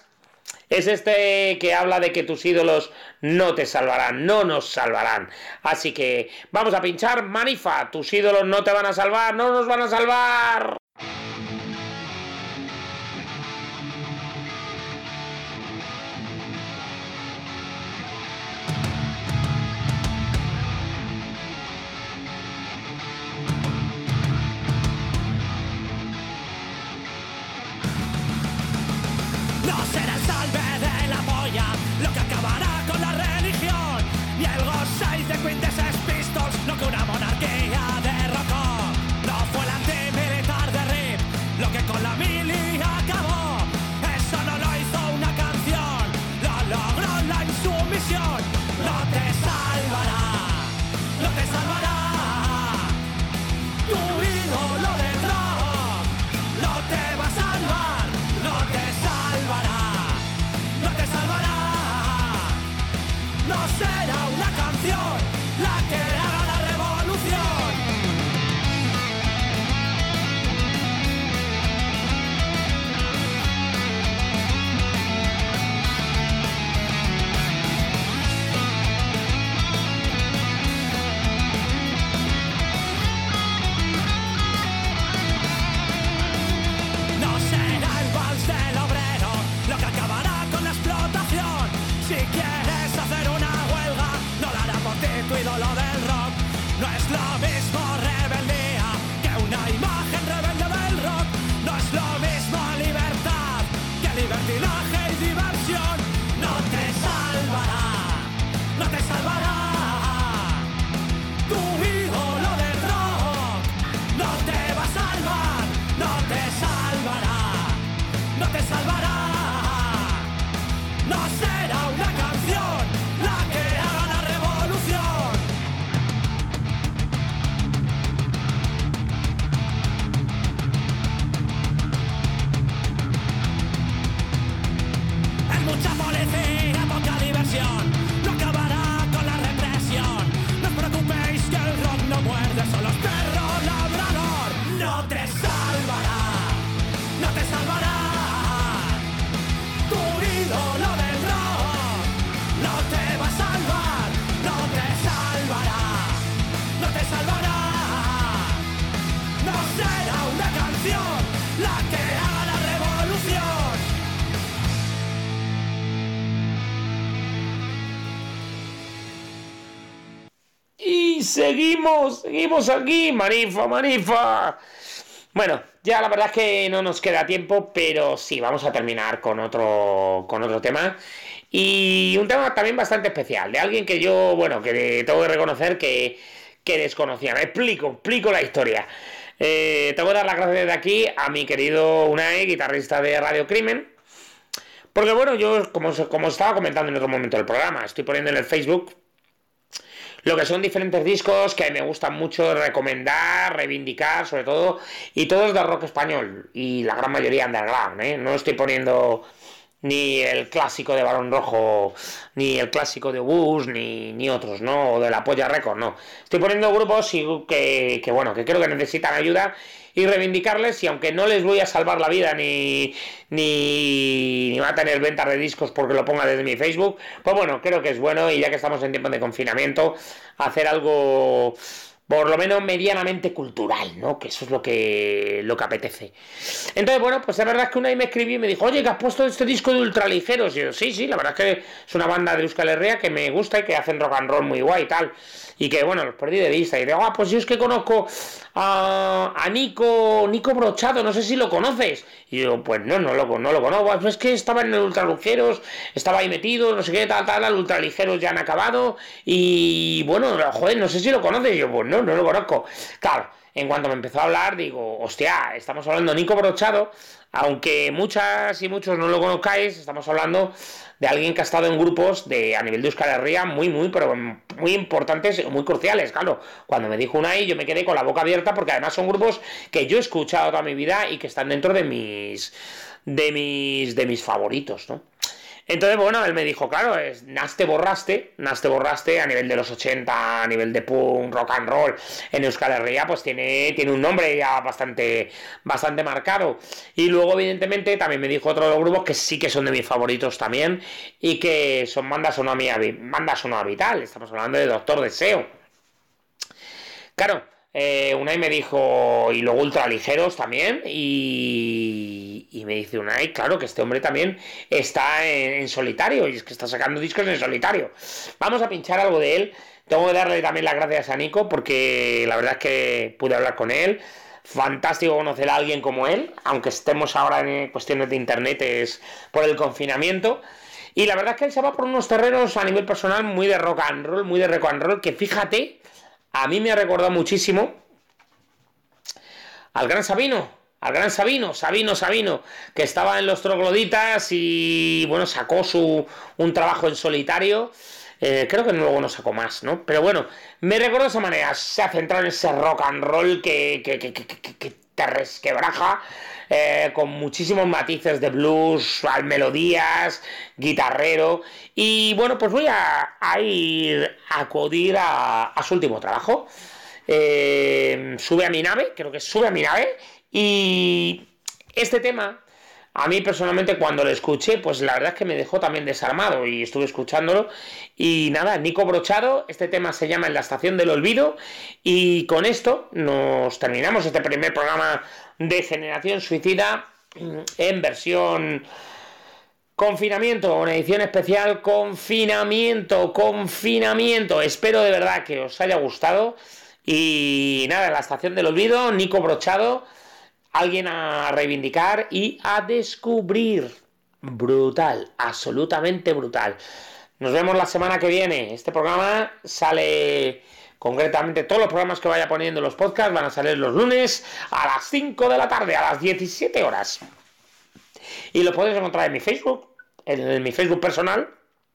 Es este que habla de que tus ídolos no te salvarán, no nos salvarán. Así que vamos a pinchar Manifa. Tus ídolos no te van a salvar, no nos van a salvar. No será el salve de la polla lo que acabará con la religión, ni el Ghost de Queen de Sex Pistols lo que una monarquía derrocó. No fue el antimilitar de R I P lo que con la mili acabó. Eso no lo hizo una canción, lo logró la insumisión. No te salvará, no te salvará tu ídolo de rock, no te va a salvar, no te salvará, no te salvará. No será una canción la que haga la revolución. No será el vals del obrero lo que acabará con la explotación. Si quieres hacer una huelga, no la hará por ti tu ídolo del rock. No es lo mismo rebeldía que una imagen rebelde del rock. No es lo mismo libertad que libertinaje y diversión. No te salvará, no te salvará tu ídolo del rock. No te va a salvar, no te salvará, no te salvará. No será una canción la que haga la revolución. Es mucha policía, poca diversión, no acabará con la represión. No os preocupéis que el rock no muerde, solo es perro labrador. No te salvará, no te salvará tu ídolo del rock. No te va a salvar, no te salvará, no te salvará. No será una canción la que haga la revolución. Y seguimos, seguimos aquí, Manifa, Manifa. Bueno, ya la verdad es que no nos queda tiempo, pero sí, vamos a terminar con otro, con otro tema. Y un tema también bastante especial, de alguien que yo, bueno, que tengo que reconocer que, que desconocía. Me explico, explico la historia. Eh, tengo que dar las gracias de aquí a mi querido Unai, guitarrista de Radio Crimen. Porque bueno, yo, como, como estaba comentando en otro momento del programa, estoy poniendo en el Facebook lo que son diferentes discos que me gustan mucho recomendar, reivindicar, sobre todo, y todos de rock español, y la gran mayoría underground, ¿eh? No estoy poniendo ni el clásico de Barón Rojo, ni el clásico de Bush, ni, ni otros, ¿no? O de la Polla Record, no. Estoy poniendo grupos que, que, bueno, que creo que necesitan ayuda y reivindicarles, y aunque no les voy a salvar la vida ni, ni, ni va a tener ventas de discos porque lo ponga desde mi Facebook, pues bueno, creo que es bueno, y ya que estamos en tiempo de confinamiento, hacer algo por lo menos medianamente cultural, ¿no? Que eso es lo que, lo que apetece. Entonces, bueno, pues es verdad que una vez me escribí y me dijo, oye, que has puesto este disco de Ultraligeros. Y yo, sí, sí, la verdad es que es una banda de Euskal Herria que me gusta y que hacen rock and roll muy guay y tal. Y que, bueno, los perdí de vista. Y digo, ah, pues yo es que conozco a, a Nico, Nico Brochado, no sé si lo conoces. Y yo, pues no, no lo, no lo conozco. Pues es que estaba en el Ultraligeros, estaba ahí metido, no sé qué, tal, tal, tal. Ultraligeros ya han acabado. Y bueno, joder, no sé si lo conoces. Y yo, pues no, no lo conozco. Claro, en cuanto me empezó a hablar, digo, hostia, estamos hablando de Nico Brochado. Aunque muchas y muchos no lo conozcáis, estamos hablando de alguien que ha estado en grupos de a nivel de Euskal Herria muy, muy, pero muy importantes, muy cruciales, claro. Cuando me dijo Unai, yo me quedé con la boca abierta, porque además son grupos que yo he escuchado toda mi vida y que están dentro de mis, de mis, de mis favoritos, ¿no? Entonces, bueno, él me dijo, claro, es Naste Borraste, Naste Borraste a nivel de los ochenta, a nivel de punk, rock and roll, en Euskal Herria, pues tiene, tiene un nombre ya bastante, bastante marcado. Y luego, evidentemente, también me dijo otro de los grupos que sí que son de mis favoritos también, y que son banda sonora, banda sonora vital, estamos hablando de Doctor Deseo. Claro, eh, Unai me dijo, y luego Ultraligeros también, y, y me dice Unai, claro, que este hombre también está en, en solitario, y es que está sacando discos en solitario. Vamos a pinchar algo de él. Tengo que darle también las gracias a Nico, porque la verdad es que pude hablar con él. Fantástico conocer a alguien como él, aunque estemos ahora en cuestiones de internet, es por el confinamiento. Y la verdad es que él se va por unos terrenos a nivel personal muy de rock and roll, muy de rock and roll, que fíjate, a mí me ha recordado muchísimo al gran Sabino, al gran Sabino, Sabino, Sabino, que estaba en los Trogloditas y, bueno, sacó su un trabajo en solitario. Eh, creo que luego no sacó más, ¿no? Pero bueno, me recuerdo de esa manera, se ha centrado en ese rock and roll que, que, que, que, que, que te resquebraja, eh, con muchísimos matices de blues, melodías, guitarrero. Y bueno, pues voy a, a ir a acudir a, a su último trabajo. Eh, sube a mi nave, creo que sube a mi nave. Y este tema, a mí personalmente cuando lo escuché, pues la verdad es que me dejó también desarmado y estuve escuchándolo. Y nada, Nico Brochado, este tema se llama En la estación del olvido. Y con esto nos terminamos este primer programa de Generación Suicida en versión confinamiento, una edición especial confinamiento, confinamiento. Espero de verdad que os haya gustado. Y nada, En la estación del olvido, Nico Brochado. Alguien a reivindicar y a descubrir. Brutal, absolutamente brutal. Nos vemos la semana que viene. Este programa sale, concretamente todos los programas que vaya poniendo en los podcasts van a salir los lunes a las cinco de la tarde, a las diecisiete horas. Y lo podéis encontrar en mi Facebook, en, en mi Facebook personal,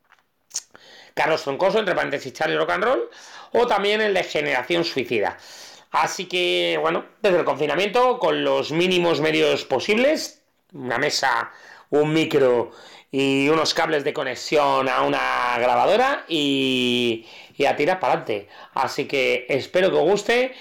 Carlos Troncoso, entre paréntesis Charlie Rock and Roll, o también el de Generación Suicida. Así que, bueno, desde el confinamiento, con los mínimos medios posibles, una mesa, un micro y unos cables de conexión a una grabadora y, y a tirar para adelante. Así que espero que os guste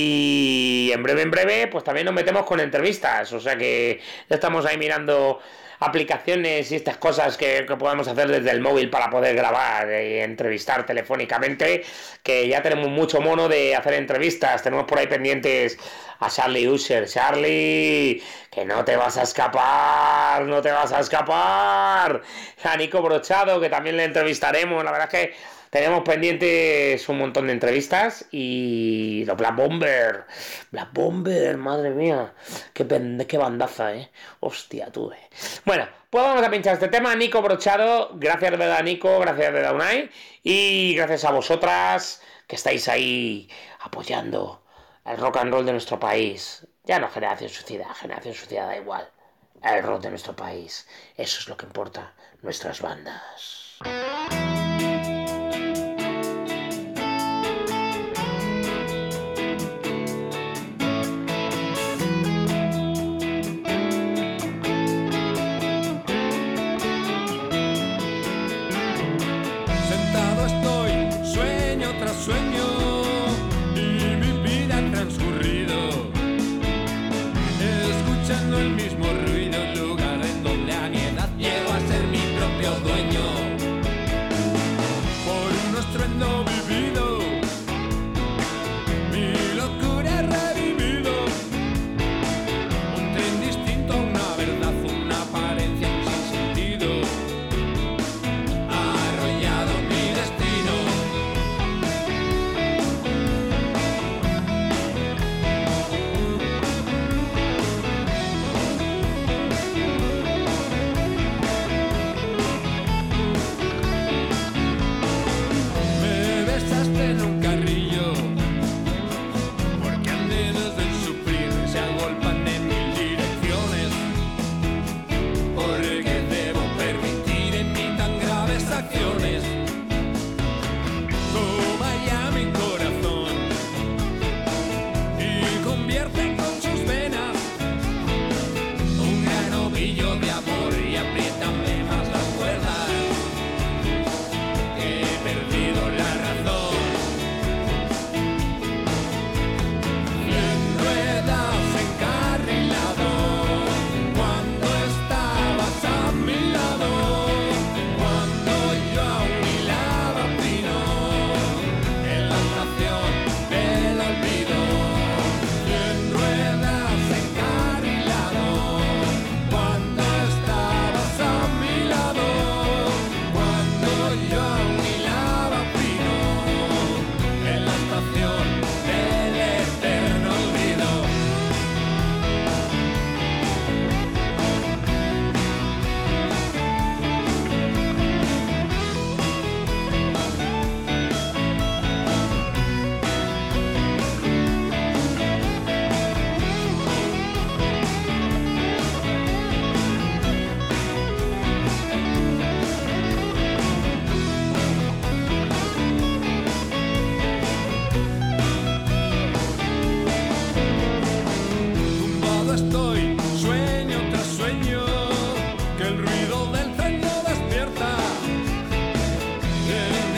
y en breve, en breve, pues también nos metemos con entrevistas. O sea que ya estamos ahí mirando aplicaciones y estas cosas que, que podemos hacer desde el móvil para poder grabar y entrevistar telefónicamente, que ya tenemos mucho mono de hacer entrevistas. Tenemos por ahí pendientes a Charlie Usher. Charlie, que no te vas a escapar, no te vas a escapar. A Nico Brochado, que también le entrevistaremos. La verdad es que tenemos pendientes un montón de entrevistas. Y los Black Bomber, Black Bomber, madre mía, qué, pende, qué bandaza, eh. Hostia, tú, eh. Bueno, pues vamos a pinchar este tema. Nico Brochado, gracias de verdad, Nico, gracias de verdad, Unai, y gracias a vosotras que estáis ahí apoyando el rock and roll de nuestro país. Ya no Generación Suicida, Generación Suicida da igual. El rock de nuestro país, eso es lo que importa, nuestras bandas. Sueño y mi vida ha transcurrido escuchando el mismo ruido, lugar en donde a mi edad llego a ser mi propio dueño.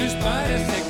mis padres se